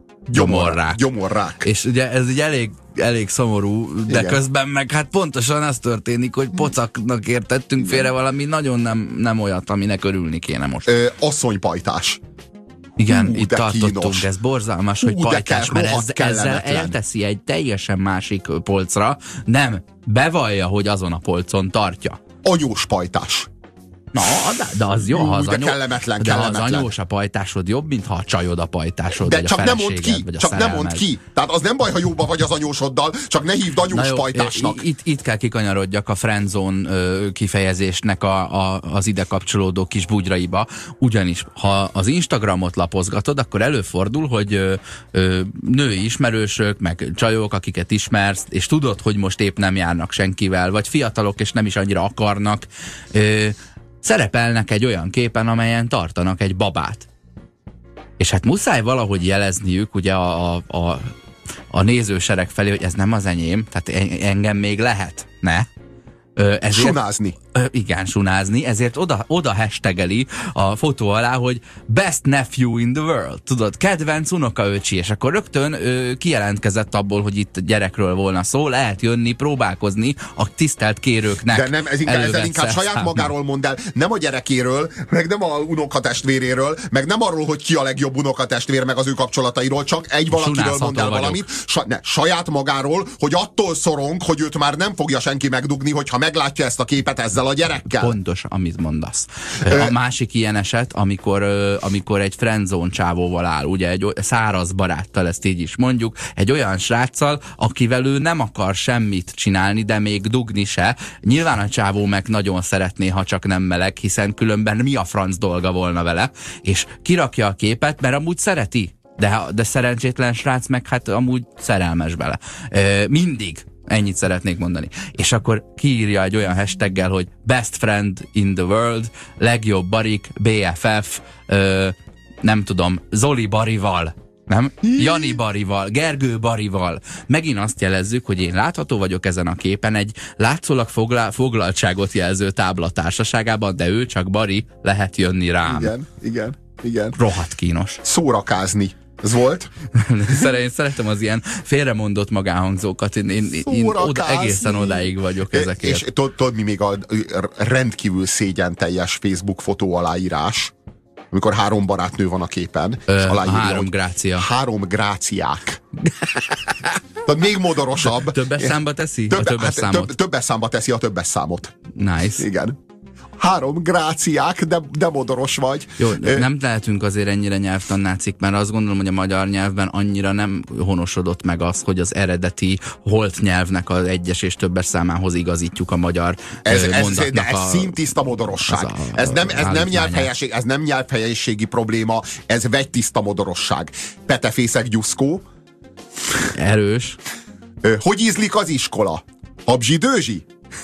Gyomorrák. És ugye ez egy elég szomorú, de igen, közben meg hát pontosan az történik, hogy pocaknak értettünk félre valami nagyon nem olyat, aminek örülni kéne most. Asszonypajtás. Igen, itt tartottunk, kínos. Ez borzalmas, hogy pajtás, mert ezzel elteszi egy teljesen másik polcra, nem, bevallja, hogy azon a polcon tartja. Anyós pajtás. Na, de az jó, ha az kellemetlen. Az anyós a pajtásod jobb, mint ha a csajod a pajtásod, de vagy csak a feleséged, vagy a csak nem mondd ki. Tehát az nem baj, ha jóba vagy az anyósoddal, csak ne hívd anyós pajtásnak. Itt kell kikanyarodjak a friendzone kifejezésnek az ide kapcsolódó kis bugyraiba, ugyanis ha az Instagramot lapozgatod, akkor előfordul, hogy női ismerősök, meg csajok, akiket ismersz, és tudod, hogy most épp nem járnak senkivel, vagy fiatalok, és nem is annyira akarnak, szerepelnek egy olyan képen, amelyen tartanak egy babát. És hát muszáj valahogy jelezniük ugye a nézősereg felé, hogy ez nem az enyém, tehát engem még lehet, ne? Ezért, sunázni. Igen, sunázni, ezért oda hashtageli a fotó alá, hogy best nephew in the world. Tudod, kedvenc unokaöcsi, és akkor rögtön kijelentkezett abból, hogy itt gyerekről volna szó, lehet jönni, próbálkozni a tisztelt kérőknek. De nem, ezzel inkább saját magáról mond el, nem a gyerekéről, meg nem a unokatestvéréről, meg nem arról, hogy ki a legjobb unokatestvér, meg az ő kapcsolatairól, csak egy valakiről mond el valamit, saját magáról, hogy attól szorong, hogy őt már nem fogja senki megdugni, hogyha meglátja ezt a képet ezzel a gyerekkel. Pontos, amit mondasz. A másik ilyen eset, amikor egy friendzone csávóval áll, ugye egy száraz baráttal, ezt így is mondjuk, egy olyan sráccal, akivel ő nem akar semmit csinálni, de még dugni se. Nyilván a csávó meg nagyon szeretné, ha csak nem meleg, hiszen különben mi a franc dolga volna vele, és kirakja a képet, mert amúgy szereti. De szerencsétlen srác meg hát amúgy szerelmes bele. Mindig. Ennyit szeretnék mondani. És akkor kiírja egy olyan hashtaggel, hogy best friend in the world, legjobb barik, BFF, nem tudom, Zoli Barival, nem? Jani Barival, Gergő Barival. Megint azt jelezzük, hogy én látható vagyok ezen a képen egy látszólag foglaltságot jelző tábla társaságában, de ő csak Bari, lehet jönni rám. Igen. Rohadt kínos. Szórakázni. Ez volt? Én szeretem az ilyen félremondott magánhangzókat. Én egészen odáig vagyok ezekért. És tudod, mi még a rendkívül szégyenteljes Facebook fotó aláírás, amikor 3 barátnő van a képen, és aláírja, 3 grácia. 3 gráciák. Tehát még modorosabb. Többes számba teszi a többes számot? Többes számba teszi a többes számot. Nice. Igen. 3 gráciák, de modoros vagy. Jó, nem lehetünk azért ennyire nyelvtannácik, mert azt gondolom, hogy a magyar nyelvben annyira nem honosodott meg az, hogy az eredeti holt nyelvnek az egyes és többes számához igazítjuk a magyar mondatnak. De ez színtiszta modorosság. Ez nem nyelvhelyiségi probléma, ez vegytiszta modorosság. Petefészek gyuszkó. Erős. Hogy ízlik az iskola? Habzsi-dőzsi?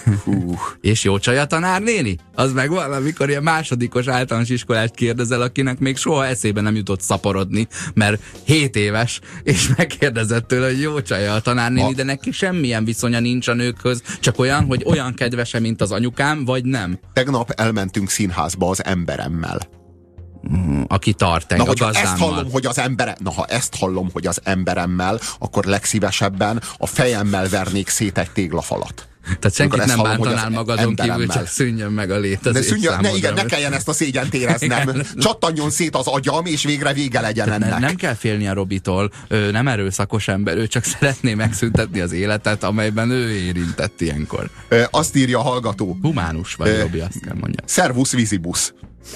És jó csaj a tanárnéni? Az meg valamikor ilyen másodikos általános iskolát kérdezel, akinek még soha eszébe nem jutott szaporodni, mert 7 éves, és megkérdezett tőle, hogy jó csaj a tanárnéni, de neki semmilyen viszonya nincs a nőkhöz, csak olyan, hogy olyan kedvese, mint az anyukám, vagy nem. Tegnap elmentünk színházba az emberemmel. aki tart engem, a gazdámmal. Ha ezt hallom, hogy az emberemmel, akkor legszívesebben a fejemmel vernék szét egy téglafalat. Tehát senkit nem bántanál magadon kívül, csak szűnjön meg a létezés számodra. Ne kelljen ezt a szégyent éreznem. Csattanjon szét az agyam, és végre vége legyen ennek. Nem kell félni a Robitól, ő nem erőszakos ember, ő csak szeretné megszüntetni az életet, amelyben ő érintett ilyenkor. Azt írja a hallgató. Humánus vagy, Robi, azt kell mondja. Servus visibus.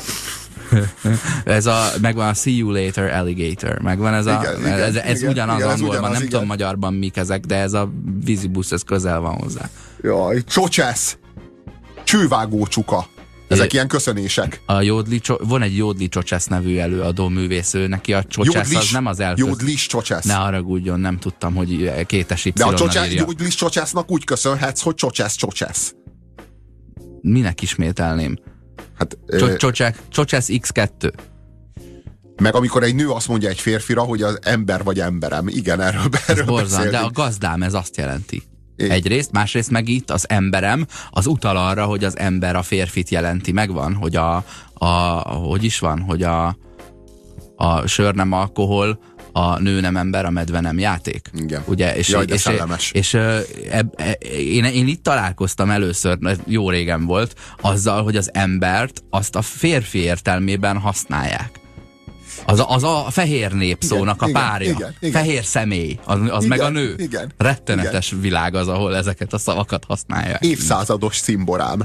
Megvan a see you later alligator, megvan ez ugyanaz angolban, nem tudom magyarban mik ezek, de ez a visibus, ez közel van hozzá. Jaj, csocsesz, csővágó csuka. Ezek ilyen köszönések. Van egy Jódli Csocsesz nevű előadó művésző, neki a Csocsesz az nem az elköz... Jódlis Csocsesz. Ne haragudjon, nem tudtam, hogy kétes Y-nal írja. De a Jódlis Csocsesznak úgy köszönhetsz, hogy Csocsesz. Minek ismételném? Hát, Csocsesz X2. Meg amikor egy nő azt mondja egy férfira, hogy az ember vagy emberem. Igen, erről beszéltünk. De a gazdám, ez azt jelenti. Egyrészt, másrészt meg itt az emberem, az utal arra, hogy az ember a férfit jelenti. Megvan, hogy hogy is van, hogy a sör nem alkohol, a nő nem ember, a medve nem játék. Igen. Ugye? És én itt találkoztam először, jó régen volt, azzal, hogy az embert azt a férfi értelmében használják. Az a fehér népszónak a párja. Igen. Fehér személy. Az igen, meg a nő. Igen, rettenetes világ az, ahol ezeket a szavakat használják. Évszázados cimborám.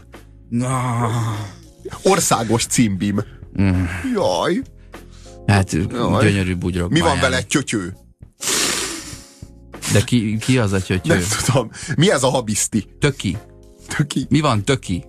Országos cimbim. Jaj. Hát gyönyörű bugyrok. Mi van vele, Työtyő? De ki az a Työtyő? Nem tudom. Mi ez a habiszti? Töki. Mi van Töki?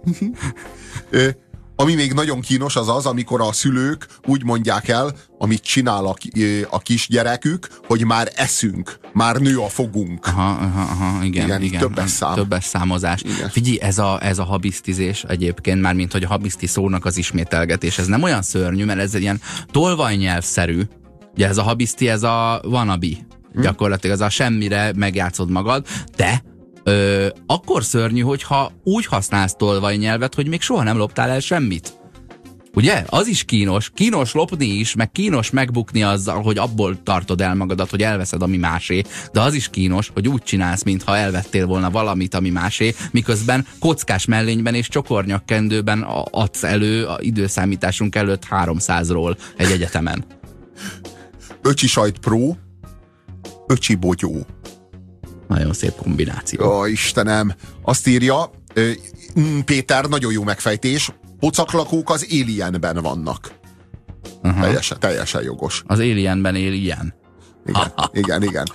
Ami még nagyon kínos az, amikor a szülők úgy mondják el, amit csinál a kisgyerekük, hogy már eszünk, már nő a fogunk. Igen. Többes számozás. Igen. Figyelj, ez a habisztizés egyébként, mármint hogy a habiszti szónak az ismételgetés, ez nem olyan szörnyű, mert ez egy ilyen tolvajnyelvszerű. Ugye ez a habiszti, ez a wannabe. Gyakorlatilag ez a semmire megjátszod magad, de akkor szörnyű, hogyha úgy használsz tolvajnyelvet, hogy még soha nem loptál el semmit. Ugye? Az is kínos. Kínos lopni is, meg kínos megbukni azzal, hogy abból tartod el magadat, hogy elveszed, ami másé. De az is kínos, hogy úgy csinálsz, mintha elvettél volna valamit, ami másé, miközben kockás mellényben és csokornyakkendőben adsz elő a időszámításunk előtt 300-ról egy egyetemen. Öcsi sajt pró, öcsi bogyó. Nagyon szép kombináció. Ó, Istenem! Azt írja, Péter, nagyon jó megfejtés, pocaklakók az Alienben vannak. Teljesen jogos. Az Alienben él ilyen. Igen.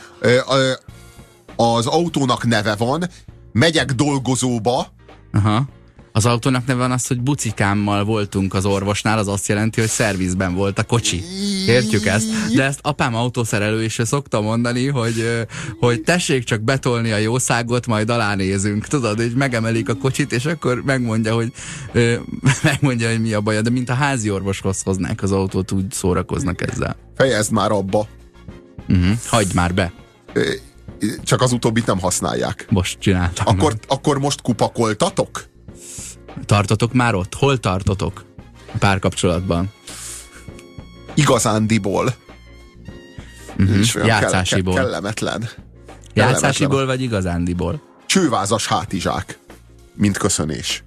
Az autónak neve van, megyek dolgozóba. Az autónak neve van az, hogy bucikámmal voltunk az orvosnál, az azt jelenti, hogy szervizben volt a kocsi. Értjük ezt? De ezt apám autószerelő is szokta mondani, hogy tessék csak betolni a jószágot, majd alánézünk. Tudod, hogy megemelik a kocsit, és akkor megmondja, hogy mi a baja. De mint a házi orvoshoz hoznák az autót, úgy szórakoznak ezzel. Fejezd már abba. Hagyd már be. Csak az utóbbit nem használják. Most csináltam. Akkor most kupakoltatok? Tartotok már ott? Hol tartotok a párkapcsolatban? Igazándiból. Játszásiból. Kellemetlen. Játszásiból vagy igazándiból? Csővázas hátizsák. Mint köszönés.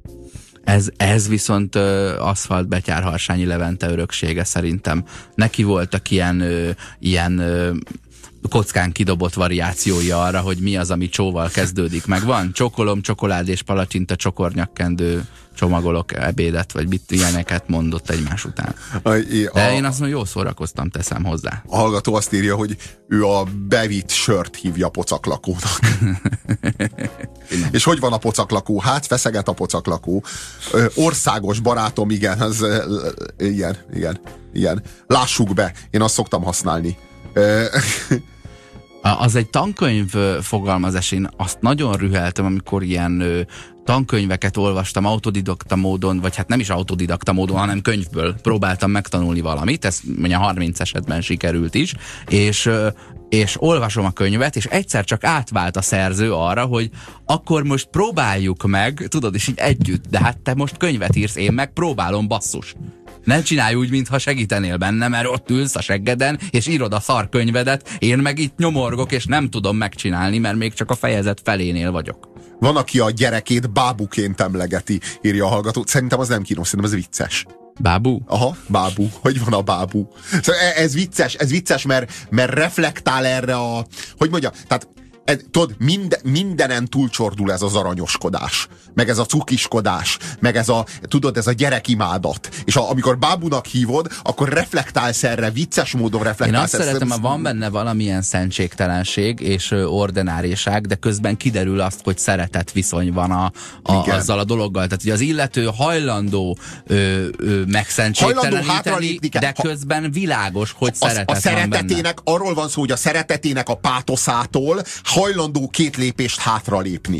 Ez viszont aszfaltbetyárharsányi Levente öröksége szerintem. Neki voltak ilyen kockán kidobott variációi arra, hogy mi az, ami csóval kezdődik. Meg van csokolom, csokolád és palacsinta, csokornyakkendő, csomagolok ebédet, vagy mit ilyeneket mondott egymás után. De én azt mondom, jól szórakoztam, teszem hozzá. A hallgató azt írja, hogy ő a bevitt sört hívja pocaklakónak. És hogy van a pocaklakó? Hát feszeget a pocaklakó. Országos barátom, igen, igen. Lássuk be, én azt szoktam használni. Az egy tankönyv fogalmazás, én azt nagyon rüheltem, amikor ilyen tankönyveket olvastam autodidakta módon, vagy hát nem is autodidakta módon, hanem könyvből próbáltam megtanulni valamit, ez mondja 30 esetben sikerült is, és olvasom a könyvet, és egyszer csak átvált a szerző arra, hogy akkor most próbáljuk meg, tudod, és így együtt, de hát te most könyvet írsz, én meg próbálom, basszus. Ne csinálj úgy, mintha segítenél benne, mert ott ülsz a seggeden, és írod a szarkönyvedet, én meg itt nyomorgok, és nem tudom megcsinálni, mert még csak a fejezet felénél vagyok. Van, aki a gyerekét bábuként emlegeti, írja a hallgató. Szerintem az nem kínos, szerintem ez vicces. Bábú? Aha, bábú. Hogy van a bábú? Szóval ez vicces, mert reflektál erre a... Hogy mondja, tehát tudod, mindenen túlcsordul ez az aranyoskodás, meg ez a cukiskodás, meg ez a, tudod, ez a gyerekimádat. És amikor bábunak hívod, akkor reflektálsz erre, vicces módon reflektálsz. Én azt szeretem, ha van benne valamilyen szentségtelenség és ordináriság, de közben kiderül azt, hogy szeretet viszony van azzal a dologgal. Tehát, hogy az illető hajlandó megszentségteleníteni, de közben világos, hogy szeretet van benne. Arról van szó, hogy a szeretetének a pátoszától hajlandó 2 lépést hátralépni.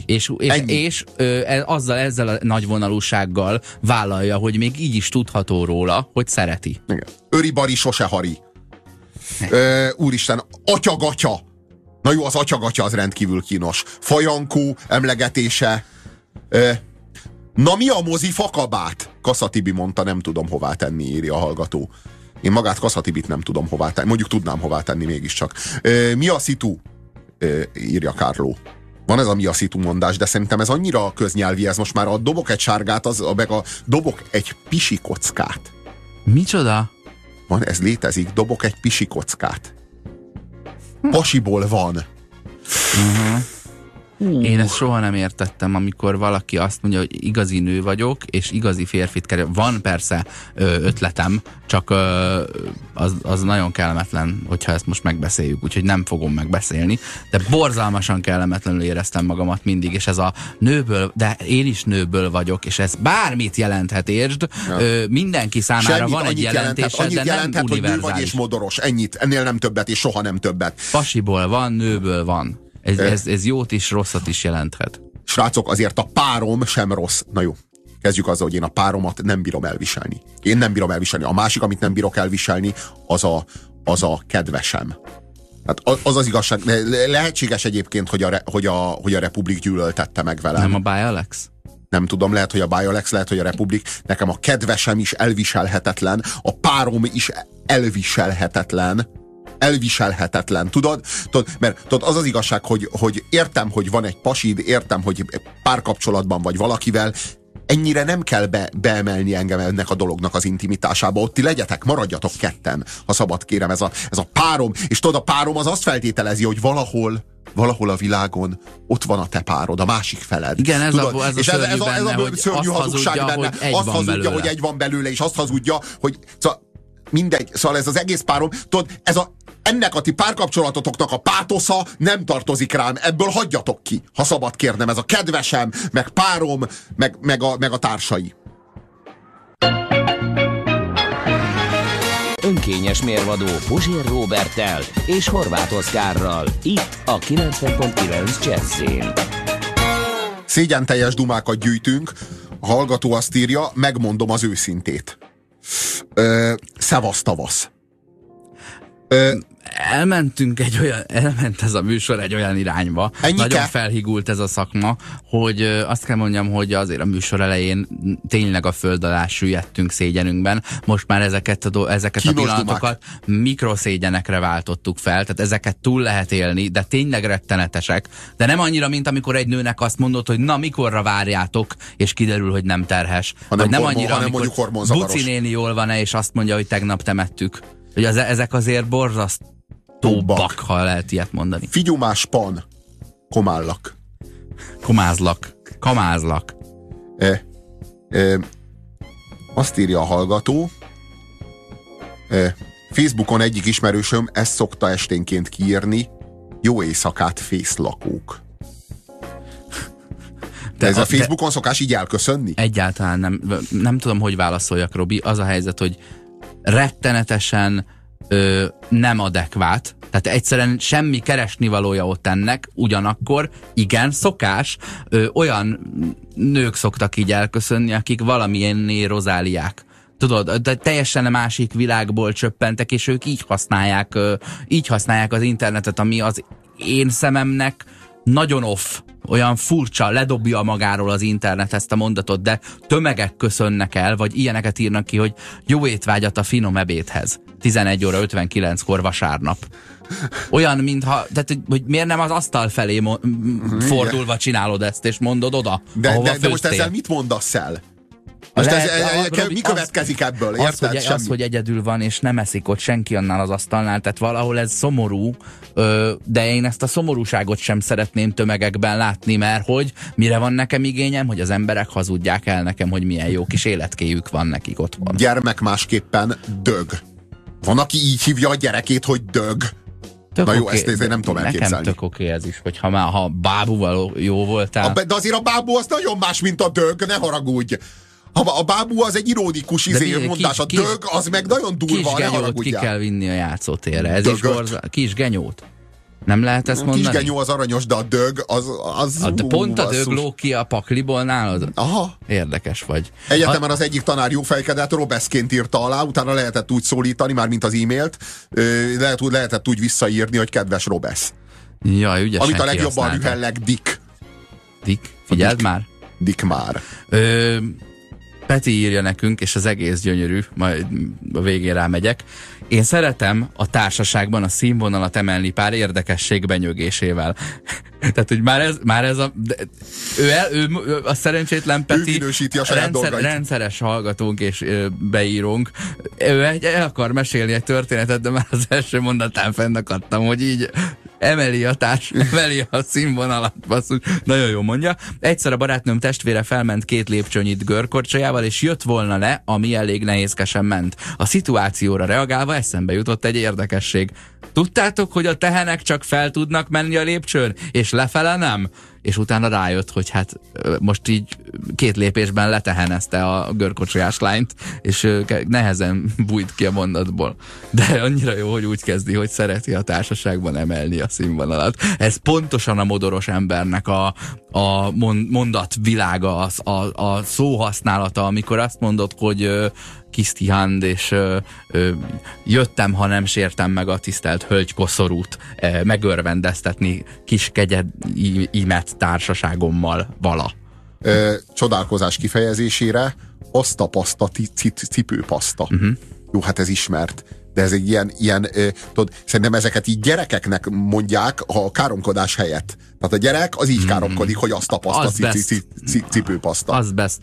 Ezzel a nagyvonalúsággal vállalja, hogy még így is tudható róla, hogy szereti. Igen. Öri-bari, sose hari. Úristen, atyagatya. Na jó, az atyagatya az rendkívül kínos. Fajankó emlegetése. Na mi a mozi fakabát? Kassa Tibi mondta, nem tudom hová tenni, írja a hallgató. Én magát Kassa Tibit nem tudom hová tenni. Mondjuk tudnám hová tenni mégiscsak. Mi a szitu? Írja Kárló. Van ez a mi a szitu mondás, de szerintem ez annyira köznyelvi, ez most már a dobok egy sárgát, meg a dobok egy pisikockát. Micsoda? Van, ez létezik, dobok egy pisikockát. Pasiból van. Én ezt soha nem értettem, amikor valaki azt mondja, hogy igazi nő vagyok, és igazi férfit keres. Van persze ötletem, csak az nagyon kellemetlen, hogyha ezt most megbeszéljük, úgyhogy nem fogom megbeszélni, de borzalmasan kellemetlenül éreztem magamat mindig, és ez a nőből, de én is nőből vagyok, és ez bármit jelenthet, értsd, mindenki számára semmit, van egy jelentése, annyit de nem jelenthet, univerzális. Hogy nő vagy és modoros, ennyit, ennél nem többet, és soha nem többet. Pasiból van, nőből van. Ez jót is, rosszat is jelenthet. Srácok, azért a párom sem rossz. Na jó, kezdjük azzal, hogy én a páromat nem bírom elviselni. Én nem bírom elviselni. A másik, amit nem bírok elviselni, az a kedvesem. Hát az igazság. Lehetséges egyébként, hogy a Republik gyűlöltette meg velem. Nem a Bialex? Nem tudom, lehet, hogy a Bialex, lehet, hogy a Republik. Nekem a kedvesem is elviselhetetlen, a párom is elviselhetetlen, tudod? Mert az az igazság, hogy értem, hogy van egy pasid, értem, hogy párkapcsolatban vagy valakivel, ennyire nem kell beemelni engem ennek a dolognak az intimitásába. Ott ti legyetek, maradjatok ketten, ha szabad kérem, ez a párom. És tudod, a párom az azt feltételezi, hogy valahol a világon ott van a te párod, a másik feled. Igen, ez tudod? a szörnyű benne, hogy szörnyű azt hazugság hazudja, benne. Azt hazudja, hogy egy van belőle, és azt hazudja, hogy mindegy, szóval ez az egész párom, tudod, ennek a ti párkapcsolatotoknak a pátosza nem tartozik rám, ebből hagyjatok ki, ha szabad kérnem, ez a kedvesem, meg párom, meg a társai. Önkényes mérvadó Puzsér Róberttel és Horváth Oszkárral, itt a 90.9 Jazzyn. Szégyenteljes dumákat gyűjtünk, a hallgató azt írja, megmondom az őszintét. Szevasz tavasz. Elment ez a műsor egy olyan irányba, nagyon felhigult ez a szakma, hogy azt kell mondjam, hogy azért a műsor elején tényleg a föld alá süllyedtünk szégyenünkben, most már ezeket a pillanatokat mikroszégyenekre váltottuk fel, tehát ezeket túl lehet élni, de tényleg rettenetesek, de nem annyira, mint amikor egy nőnek azt mondod, hogy na mikorra várjátok, és kiderül, hogy nem terhes. Vagy nem annyira, amikor Buci néni jól van-e, és azt mondja, hogy tegnap temettük. Hogy ezek azért borzasztóbbak, ha lehet ilyet mondani. Figyumás pan. Komállak. Kamázlak. Azt írja a hallgató. Facebookon egyik ismerősöm ezt szokta esténként kiírni. Jó éjszakát, fészlakók. De ez a Facebookon szokás így elköszönni? Egyáltalán nem tudom, hogy válaszoljak, Robi. Az a helyzet, hogy rettenetesen nem adekvát, tehát egyszerűen semmi keresnivalója ott ennek, ugyanakkor igen, szokás, olyan nők szoktak így elköszönni, akik valamilyenné rozáliák. Tudod, de teljesen másik világból csöppentek, és ők így használják az internetet, ami az én szememnek nagyon off, olyan furcsa, ledobja magáról az internet ezt a mondatot, de tömegek köszönnek el, vagy ilyeneket írnak ki, hogy jó étvágyat a finom ebédhez. 11 óra 59-kor vasárnap. Olyan, mintha, tehát, hogy miért nem az asztal felé fordulva csinálod ezt, és mondod oda, de most ezzel mit mondasz el? Most mi következik ebből? Az, hogy egyedül van, és nem eszik ott senki annál az asztalnál, tehát valahol ez szomorú, de én ezt a szomorúságot sem szeretném tömegekben látni, mert hogy mire van nekem igényem, hogy az emberek hazudják el nekem, hogy milyen jó kis életkéjük van nekik otthon. Gyermek másképpen dög. Van, aki így hívja a gyerekét, hogy dög. Na jó, ezt nem tudom elképzelni. Nekem tök oké ez is, hogy ha bábúval jó voltál. De azért a bábú az nagyon más, mint a dög, ne haragudj. A bábú az egy ironikus mondás, a dög az meg nagyon durva, ne haragudjál. Ki kell vinni a játszótérre. Ez is kis genyót. Nem lehet ezt mondani? Kis genyó az aranyos, de a dög az pont a dög ló ki a pakliból nálad? Aha. Érdekes vagy. Egyetemen az egyik tanár jófejkedett, Robeszként írta alá, utána lehetett úgy szólítani, már mint az e-mailt, lehetett úgy visszaírni, hogy kedves Robesz. Jaj, ügyesen amit a legjobban rühellek, Dick. Dick? Figyeld már. Dick már. Peti írja nekünk, és az egész gyönyörű, majd a végén rámegyek. Én szeretem a társaságban a színvonalat emelni pár érdekesség benyögésével. Tehát, hogy már ez a... Ő a szerencsétlen Peti rendszeres hallgatónk és beírónk. Ő el akar mesélni egy történetet, de már az első mondatán fennakadtam, hogy így emeli a színvonalat, basszus. Nagyon jó mondja. Egyszer a barátnőm testvére felment 2 lépcsőnyit görkorcsolyával, és jött volna le, ami elég nehézkesen ment. A szituációra reagálva eszembe jutott egy érdekesség. Tudtátok, hogy a tehenek csak fel tudnak menni a lépcsőn, és lefele nem? És utána rájött, hogy hát most így 2 lépésben letehenezte a görkocsolyás lányt, és nehezen bújt ki a mondatból. De annyira jó, hogy úgy kezdi, hogy szereti a társaságban emelni a színvonalat. Ez pontosan a modoros embernek a mondatvilága, a szóhasználata, amikor azt mondod, hogy Kiszti Hand, és jöttem, ha nem sértem meg a tisztelt hölgykoszorút megörvendeztetni kis kegyeimet társaságommal vala. Csodálkozás kifejezésére osztapaszta cipőpaszta. Jó, hát ez ismert. De ez egy ilyen tudod, szerintem ezeket így gyerekeknek mondják a káromkodás helyett. Tehát a gyerek az így káromkodik, hogy azt tapaszta cipőpaszta. Az best.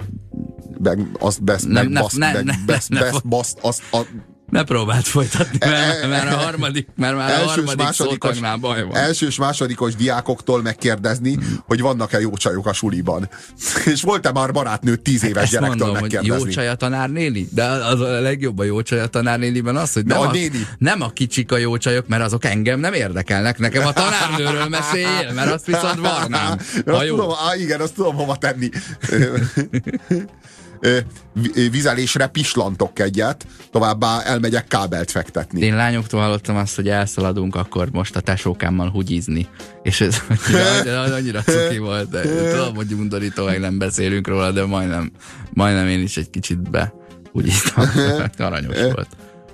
Ne próbáld folytatni, mert a harmadik szótagnál baj van. Elsős, másodikos diákoktól megkérdezni, hogy vannak-e jó csajok a suliban. És volt-e már barátnőt 10 éves gyerektől megkérdezni? Hogy jó csaj a tanárnéni? De az a legjobb a jó csaj a tanárnéniben az, hogy nem a kicsik a jó csajok, mert azok engem nem érdekelnek. Nekem a tanárnőről meséljél, mert azt viszont varnám. Igen, azt tudom hova tenni. Vizelésre pislantok egyet, továbbá elmegyek kábelt fektetni. Én lányoktól hallottam azt, hogy elszaladunk akkor most a tesókámmal hugyizni. És ez annyira cuki volt. Tudom, hogy undorító, meg nem beszélünk róla, de majdnem én is egy kicsit behugyiztam. Aranyos volt.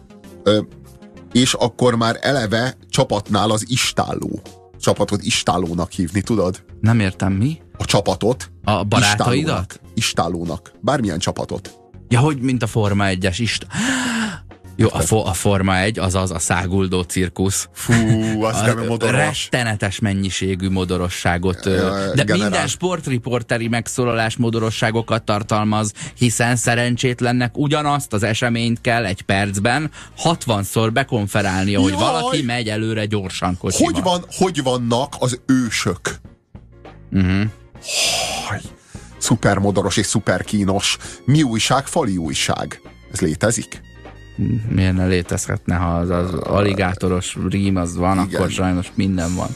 És akkor már eleve csapatnál az istálló. Csapatot istállónak hívni, tudod? Nem értem, mi? A csapatot. A barátaidat? Istállónak. Bármilyen csapatot. Ja, hogy mint a Forma 1-es Jó, a Forma 1, azaz a száguldó cirkusz. Fú, az nem modoros. Rettenetes mennyiségű modorosságot. De generál. Minden sportriporteri megszólalás modorosságokat tartalmaz, hiszen szerencsétlennek ugyanazt az eseményt kell egy percben 60-szor bekonferálnia, hogy valaki megy előre gyorsan kocsival. Hogy vannak az ősök? Szuper modoros és szuper kínos. Mi újság, fali újság? Ez létezik? Miért ne létezhetne, ha az aligátoros rím az van, igen. Akkor sajnos minden van.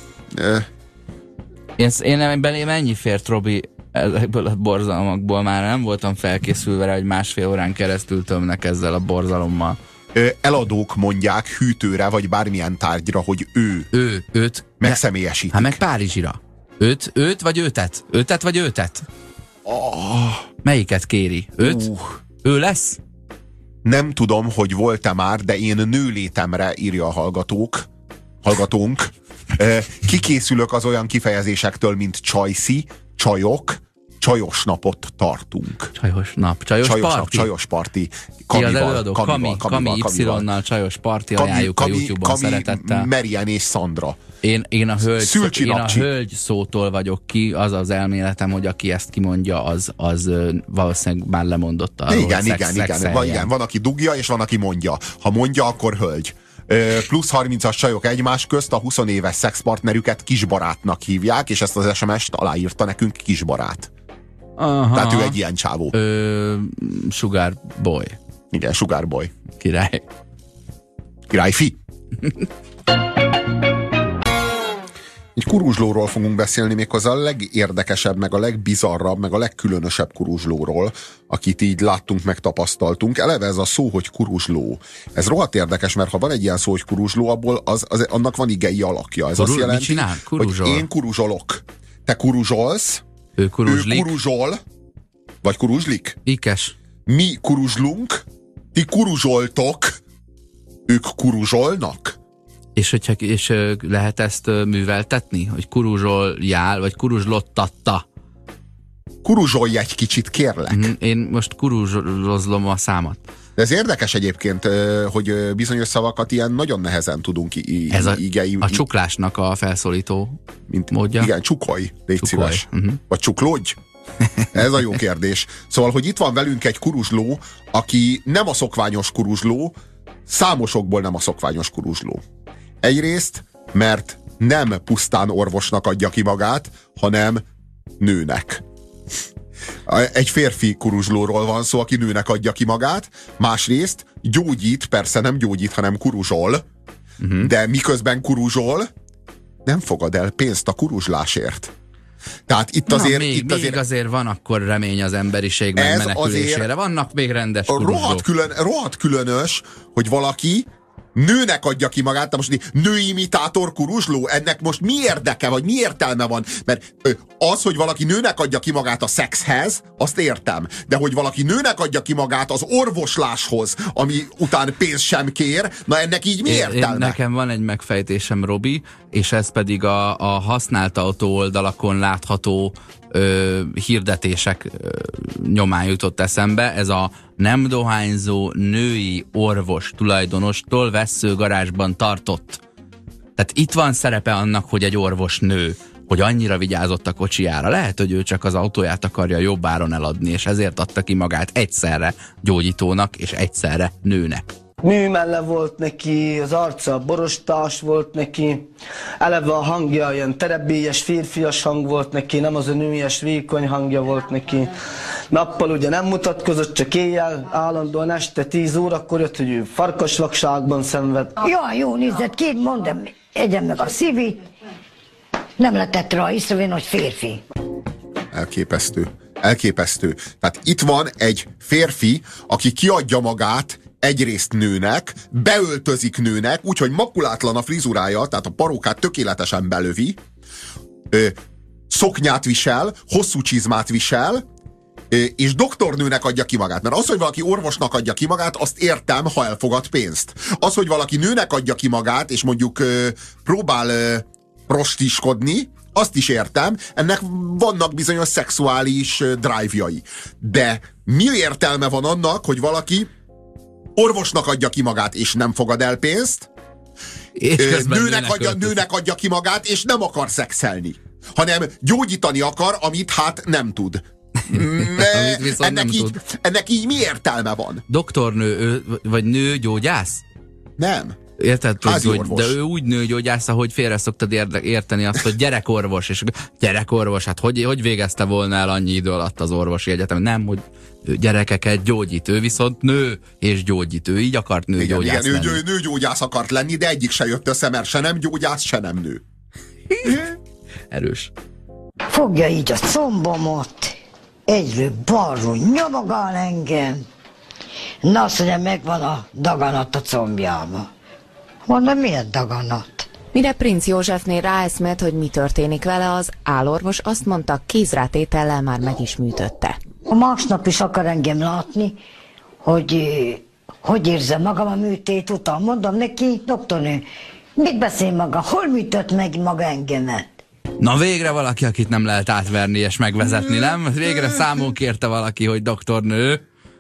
Én belém ennyi fért, Robi, ezekből a borzalmakból már nem voltam felkészülve rá, hogy 1,5 órán keresztül tömnek ezzel a borzalommal. Eladók mondják hűtőre, vagy bármilyen tárgyra, hogy őt megszemélyesítik. Hát meg Párizsira. Őt vagy őtet? Őtet vagy őtet? Melyiket kéri? Őt? Ő lesz? Nem tudom, hogy volt-e már, de én nőlétemre, írja a hallgatónk, Kikészülök az olyan kifejezésektől, mint csajszi, csajok, csajos napot tartunk. Csajos nap, csajos parti. Kami Y-nal csajos parti, ajánljuk a YouTube-on szeretettel. Marian és Szandra. Én a hölgy szótól vagyok ki, az az elméletem, hogy aki ezt kimondja, az valószínűleg már lemondott arról. Igen, van, aki dugja, és van, aki mondja. Ha mondja, akkor hölgy. Plusz 30-as csajok egymás közt a 20 éves szexpartnerüket kisbarátnak hívják, és ezt az SMS-t aláírta nekünk kisbarát. Aha. Tehát ő egy ilyen csávó. Sugar boy. Igen, sugar boy. Király. Királyfi. Egy kuruzslóról fogunk beszélni, méghozzá a legérdekesebb, meg a legbizarrabb, meg a legkülönösebb kuruzslóról, akit így láttunk, meg tapasztaltunk. Eleve ez a szó, hogy kuruzsló. Ez rohadt érdekes, mert ha van egy ilyen szó, hogy kuruzsló, abból annak van igei alakja. Ez azt jelenti, hogy én kuruzsolok. Te kuruzsolsz, ő kuruzsol, vagy kuruzslik? Ikes. Mi kuruzslunk, ti kuruzsoltok, ők kuruzsolnak. És lehet ezt műveltetni? Hogy kuruzsoljál, vagy kuruzslottatta? Kuruzsolj egy kicsit, kérlek. Én most kuruzslozlom a számat. De ez érdekes egyébként, hogy bizonyos szavakat ilyen nagyon nehezen tudunk ez a csuklásnak a felszólító módja. Igen, csukolj, légy szíves. Vagy csuklódj. Ez a jó kérdés. Szóval, hogy itt van velünk egy kuruzsló, aki nem a szokványos kuruzsló, számosokból nem a szokványos kuruzsló. Egyrészt, mert nem pusztán orvosnak adja ki magát, hanem nőnek. Egy férfi kuruzslóról van szó, aki nőnek adja ki magát. Másrészt gyógyít, persze nem gyógyít, hanem kuruzsol, de miközben kuruzsol, nem fogad el pénzt a kuruzslásért. Tehát itt azért van akkor remény az emberiség megmenekülésére. Vannak még rendes kuruzslók. Rohadt különös, hogy valaki nőnek adja ki magát, de most nőimitátor kuruzsló, ennek most mi érdeke, vagy mi értelme van? Mert az, hogy valaki nőnek adja ki magát a szexhez, azt értem. De hogy valaki nőnek adja ki magát az orvosláshoz, ami után pénzt sem kér, na ennek így mi értelme? Nekem van egy megfejtésem, Robi, és ez pedig a használt autó oldalakon látható hirdetések nyomán jutott eszembe. Ez a nem dohányzó női orvos tulajdonostól vesszőgarázsban tartott. Tehát itt van szerepe annak, hogy egy orvos nő, hogy annyira vigyázott a kocsijára. Lehet, hogy ő csak az autóját akarja jobb áron eladni, és ezért adta ki magát egyszerre gyógyítónak, és egyszerre nőnek. Műmelle volt neki, az arca borostás volt neki, eleve a hangja ilyen terebélyes, férfias hang volt neki, nem az a nőies, vékony hangja volt neki. Nappal ugye nem mutatkozott, csak éjjel, állandóan este 10 órakor jött, hogy ő farkasvakságban szenved. Jaj, jó nézett ki, mondom, egyen meg a szívi, nem lehetett rá észrevenni, hogy férfi. Elképesztő. Tehát itt van egy férfi, aki kiadja magát egyrészt nőnek, beöltözik nőnek, úgyhogy makulátlan a frizurája, tehát a parókát tökéletesen belövi, szoknyát visel, hosszú csizmát visel, és doktornőnek adja ki magát. Mert az, hogy valaki orvosnak adja ki magát, azt értem, ha elfogad pénzt. Az, hogy valaki nőnek adja ki magát, és mondjuk próbál prostiskodni, azt is értem, ennek vannak bizonyos szexuális drive-jai. De mi értelme van annak, hogy orvosnak adja ki magát, és nem fogad el pénzt, nőnek adja ki magát, és nem akar szexelni, hanem gyógyítani akar, amit hát nem tud. Ennek így mi értelme van? Doktornő vagy nőgyógyász? Nem. Érted, de ő úgy nőgyógyász, ahogy félre szoktad érteni azt, hogy gyerekorvos, és gyerekorvos, hát hogy végezte volna el annyi idő alatt az orvosi egyetem? Nem, hogy gyerekeket gyógyít, ő viszont nő és gyógyít, ő így akart nőgyógyász lenni. Igen, ő nőgyógyász akart lenni, de egyik se jött össze, mert se nem gyógyász, se nem nő. Erős. Fogja így a combomot, egyről balról nyomogál engem, na azt mondja, megvan a daganat a combjába. Mondom, milyen daganat? Mire Princ Józsefnél ráeszmélt, hogy mi történik vele, az állorvos azt mondta, kézrátétellel már meg is műtötte. A másnap is akar engem látni, hogy érzem magam a műtét után. Mondom neki, doktornő, Mit beszél maga? Hol műtött meg maga engemet? Na végre valaki, akit nem lehet átverni és megvezetni, nem? Végre számon kérte valaki, hogy doktornő.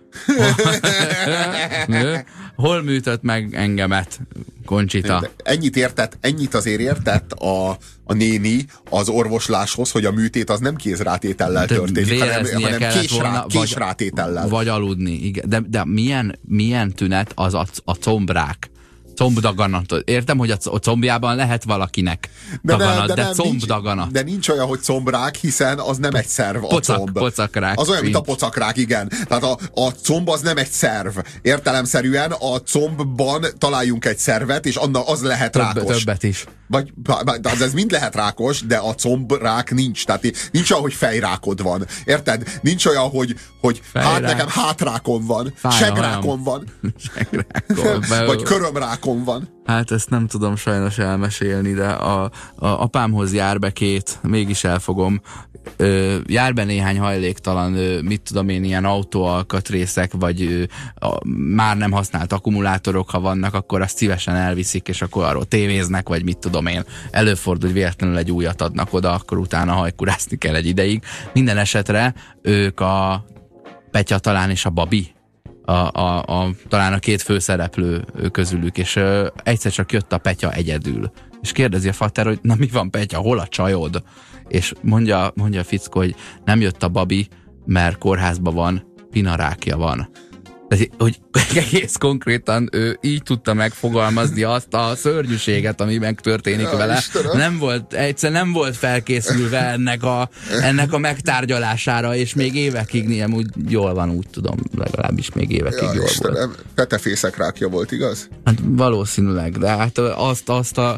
Hol műtött meg engemet, Conchita? Ennyit azért értett a néni az orvosláshoz, hogy a műtét az nem kézrátétellel történik, hanem késrátétellel. Vagy aludni. Igen. De milyen tünet az a combrák? Combdaganat. Értem, hogy a combjában lehet valakinek daganat, de combdaganat. De nincs olyan, hogy combrák, hiszen az nem egy szerv, a comb. Pocakrák. Az olyan, mint a pocakrák, igen. Tehát a comb az nem egy szerv. Értelemszerűen a combban találjunk egy szervet, és az lehet rákos. Többet is. Ez mind lehet rákos, de a combrák nincs. Tehát nincs olyan, hogy fejrákod van. Érted? Nincs olyan, hogy hát nekem hátrákom van, segrákom van. Vagy körömrákom van. Hát ezt nem tudom sajnos elmesélni, de a apámhoz jár be mégis elfogom, jár be néhány hajléktalan, mit tudom én, ilyen autóalkatrészek, vagy már nem használt akkumulátorok, ha vannak, akkor azt szívesen elviszik, és akkor arról tévéznek, vagy mit tudom én. Előfordul, hogy véletlenül egy újat adnak oda, akkor utána hajkurászni kell egy ideig. Minden esetre ők a Petya talán és a Babi, talán a két főszereplő közülük, és egyszer csak jött a Petya egyedül. És kérdezi a fater, hogy na mi van, Petya, hol a csajod? És mondja a fickó, hogy nem jött a Babi, mert kórházban van, pinarákja van. Tehát, hogy egész konkrétan ő így tudta megfogalmazni azt a szörnyűséget, ami megtörténik vele. Nem volt felkészülve ennek a megtárgyalására, és még évekig nem úgy jól van, úgy tudom, legalábbis még évekig jól volt. Petefészek rákja volt, igaz? Hát valószínűleg, de hát azt a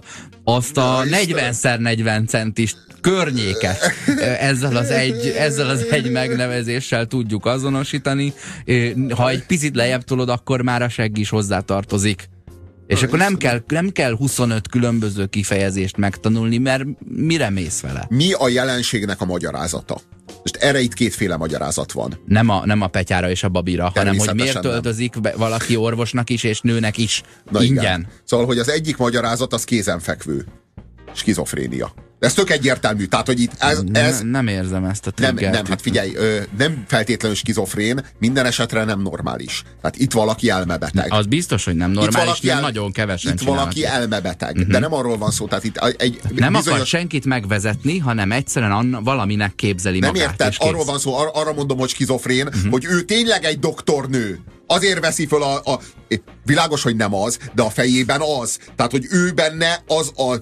40x40 centis környéket ezzel az egy megnevezéssel tudjuk azonosítani. Ha egy picit lejjebb tolod, akkor már a segg is hozzátartozik. És akkor nem kell 25 különböző kifejezést megtanulni, mert mire mész vele? Mi a jelenségnek a magyarázata? Most erre itt kétféle magyarázat van. Nem a Petyára és a Babira, hanem hogy miért töltözik valaki orvosnak is és nőnek is ingyen. Igen. Szóval, hogy az egyik magyarázat az kézenfekvő. Skizofrénia. Ez tök egyértelmű, tehát, hogy itt nem érzem ezt a triggert. Nem, hát figyelj, nem feltétlenül skizofrén, minden esetre nem normális. Tehát itt valaki elmebeteg. Az biztos, hogy nem normális, nem nagyon kevesen itt valaki elmebeteg, de nem arról van szó, tehát itt nem akar senkit megvezetni, hanem egyszerűen valaminek képzeli magát. Nem érted, arról van szó, arra mondom, hogy skizofrén, hogy ő tényleg egy doktornő. Azért veszi föl világos, hogy nem az, de a fejében az. Tehát, hogy ő benne az a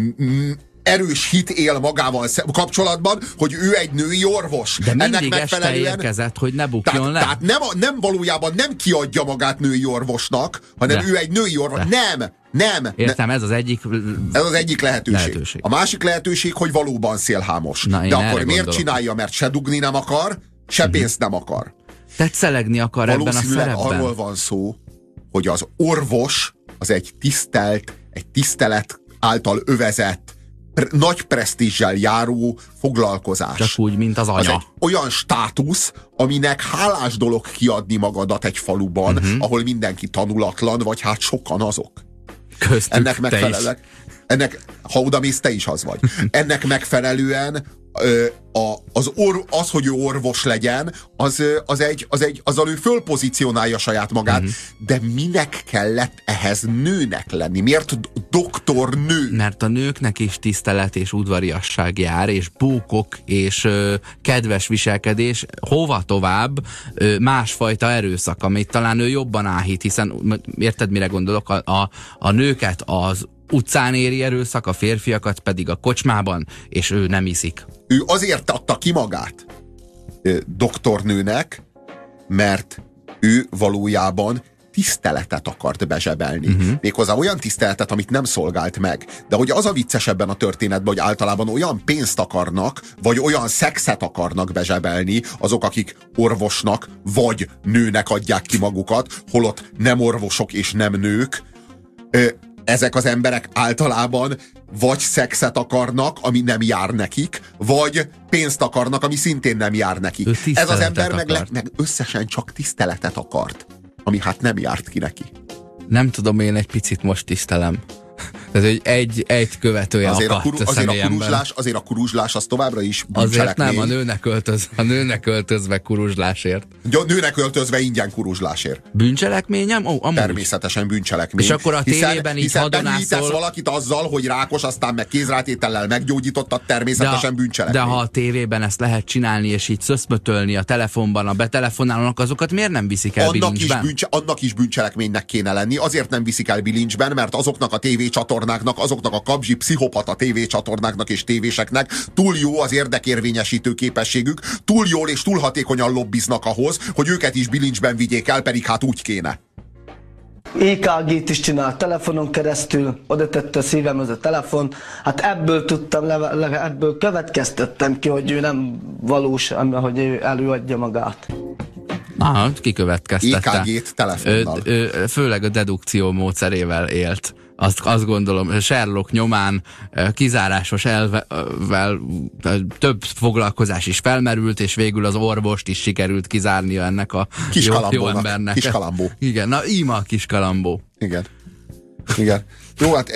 erős hit él magával kapcsolatban, hogy ő egy női orvos. De mindig este érkezett, hogy ne bukjon le. Tehát nem valójában nem kiadja magát női orvosnak, hanem ő egy női orvos. Nem. Értem, ez az egyik lehetőség. A másik lehetőség, hogy valóban szélhámos. De akkor miért csinálja? Mert se dugni nem akar, se pénzt nem akar. Tehát szelegni akar ebben a szerepben. Arról van szó, hogy az orvos az egy tisztelet által övezett, nagy presztízsel járó foglalkozás. Csak úgy, mint az anya. Az egy olyan státusz, aminek hálás dolog kiadni magadat egy faluban, ahol mindenki tanulatlan, vagy hát sokan azok. Köztük ennek megfelelően, ha odamész, te is az vagy. Ennek megfelelően az, hogy ő orvos legyen, azzal ő fölpozícionálja saját magát, de minek kellett ehhez nőnek lenni? Miért doktornő? Mert a nőknek is tisztelet és udvariasság jár, és bókok, és kedves viselkedés, hova tovább másfajta erőszak, amit talán ő jobban áhít, hiszen érted, mire gondolok? A nőket az utcán éri erőszak, a férfiakat pedig a kocsmában, és ő nem iszik. Ő azért adta ki magát doktornőnek, mert ő valójában tiszteletet akart bezsebelni. Méghozzá olyan tiszteletet, amit nem szolgált meg. De hogy az a vicces ebben a történetben, hogy általában olyan pénzt akarnak, vagy olyan szexet akarnak bezsebelni azok, akik orvosnak, vagy nőnek adják ki magukat, holott nem orvosok és nem nők. Ezek az emberek általában vagy szexet akarnak, ami nem jár nekik, vagy pénzt akarnak, ami szintén nem jár nekik. Ez az ember meg összesen csak tiszteletet akart, ami hát nem járt ki neki. Nem tudom, én egy picit most tisztelem. Tehát egy követője akadt a személyemben. Azért a kuruzslás az továbbra is azért bűncselekmény. nem, a nőnek öltözve kuruzslásért. A nőnek öltözve ingyen kuruzslásért. Bűncselekményem? Ó, amúgy. Természetesen bűncselekmény. És akkor a tévében így hiszen hadonászol... valakit azzal, hogy rákos, aztán meg kézrátétellel meggyógyítottad, természetesen bűncselekmény. De ha a tévében ezt lehet csinálni, és így szöszmötölni a telefonban, a betelefonálónak, azokat miért nem viszik el bilincsben? Annak is bűncselekménynek kéne lenni. Azért nem viszik el bilincsben, mert azoknak a tévécsatornáknak, azoknak a kabzsi pszichopata tévécsatornáknak és tévéseknek túl jó az érdekérvényesítő képességük, túl jól és túl hatékonyan lobbiznak ahhoz, hogy őket is bilincsben vigyék el, pedig hát úgy kéne. EKG-t is csinált telefonon keresztül, oda tette a szívemhez a telefon, hát ebből tudtam, ebből következtettem ki, hogy ő nem valós, hogy ő előadja magát. Aha, kikövetkeztette. EKG-t telefonnal. Főleg a dedukció módszerével élt. Azt gondolom, Sherlock nyomán kizárásos elvvel több foglalkozás is felmerült, és végül az orvost is sikerült kizárnia ennek a jó embernek. Kiskalambó. Igen, na íme a Kiskalambó. Igen. Jó, hát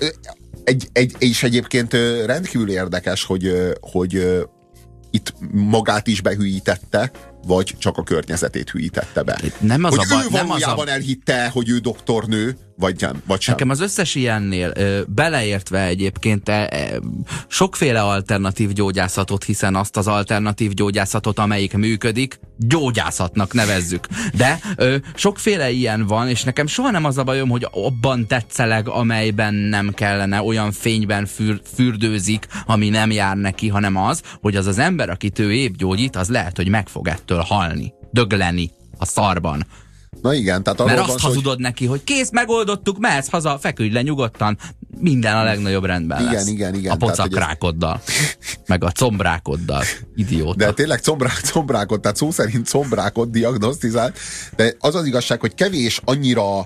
és egyébként rendkívül érdekes, hogy itt magát is behűítette, vagy csak a környezetét hűítette be. Nem az hogy a baj, ő valójában elhitte, hogy ő doktornő, vagy nem, vagy sem. Nekem az összes ilyennél beleértve egyébként sokféle alternatív gyógyászatot, hiszen azt az alternatív gyógyászatot, amelyik működik, gyógyászatnak nevezzük. De sokféle ilyen van, és nekem soha nem az a bajom, hogy abban tetszeleg, amelyben nem kellene, olyan fényben fürdőzik, ami nem jár neki, hanem az, hogy az ember, akit ő épp gyógyít, az lehet, hogy meg fog ettől halni, dögleni a szarban. Na igen, tehát mert azt hazudod neki, hogy kész, megoldottuk, mehetsz haza, feküdj le nyugodtan, minden a legnagyobb rendben lesz. Igen. A pocakrákoddal, meg a combrákoddal, idióta. De tényleg combrákod, tehát szó szerint combrákod diagnosztizált, de az az igazság, hogy kevés annyira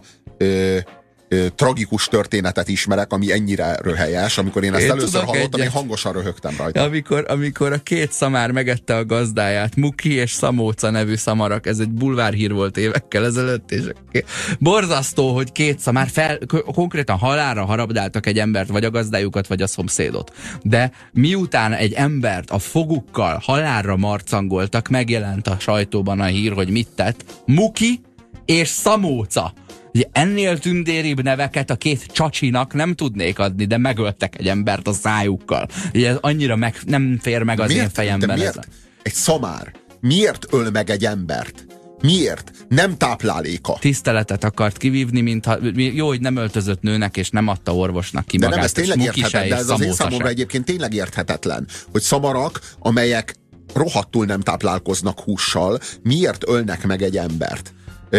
tragikus történetet ismerek, ami ennyire röhelyes. Amikor én ezt először hallottam, én hangosan röhögtem rajta. Amikor a két szamár megette a gazdáját, Muki és Szamóca nevű szamarak, ez egy bulvárhír volt évekkel ezelőtt, és borzasztó, hogy két szamár konkrétan halálra harabdáltak egy embert, vagy a gazdájukat, vagy a szomszédot. De miután egy embert a fogukkal halálra marcangoltak, megjelent a sajtóban a hír, hogy mit tett nem és Szamóca. Ugye ennél tündéribb neveket a két csacsinak nem tudnék adni, de megöltek egy embert a szájukkal. Ugye ez annyira nem fér meg az én fejemben. Miért? Egy szamár. Miért öl meg egy embert? Miért? Nem tápláléka. Tiszteletet akart kivívni, mintha jó, hogy nem öltözött nőnek, és nem adta orvosnak ki magát. De nem, ez tényleg érthetetlen, de ez az én számomra egyébként tényleg érthetetlen, hogy szamarak, amelyek rohadtul nem táplálkoznak hússal, miért ölnek meg egy embert?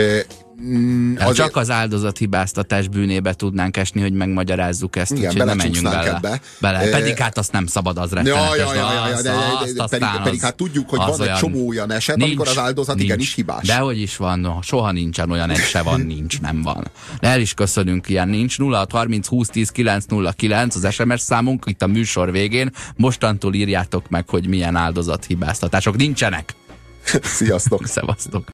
Csak az áldozathibáztatás bűnébe tudnánk esni, hogy megmagyarázzuk ezt, igen, úgyhogy nem menjünk bele. Pedig hát azt nem szabad, az rettenetes. Pedig hát tudjuk, hogy van egy csomó olyan eset, amikor az áldozat igenis hibás. Dehogy is van, soha nincsen olyan, egy se van, nincs, nem van. De el is köszönünk, ilyen nincs. 0630 20 10 909 az SMS számunk, itt a műsor végén. Mostantól írjátok meg, hogy milyen áldozathibáztatások nincsenek. Sziasztok! Szevasztok!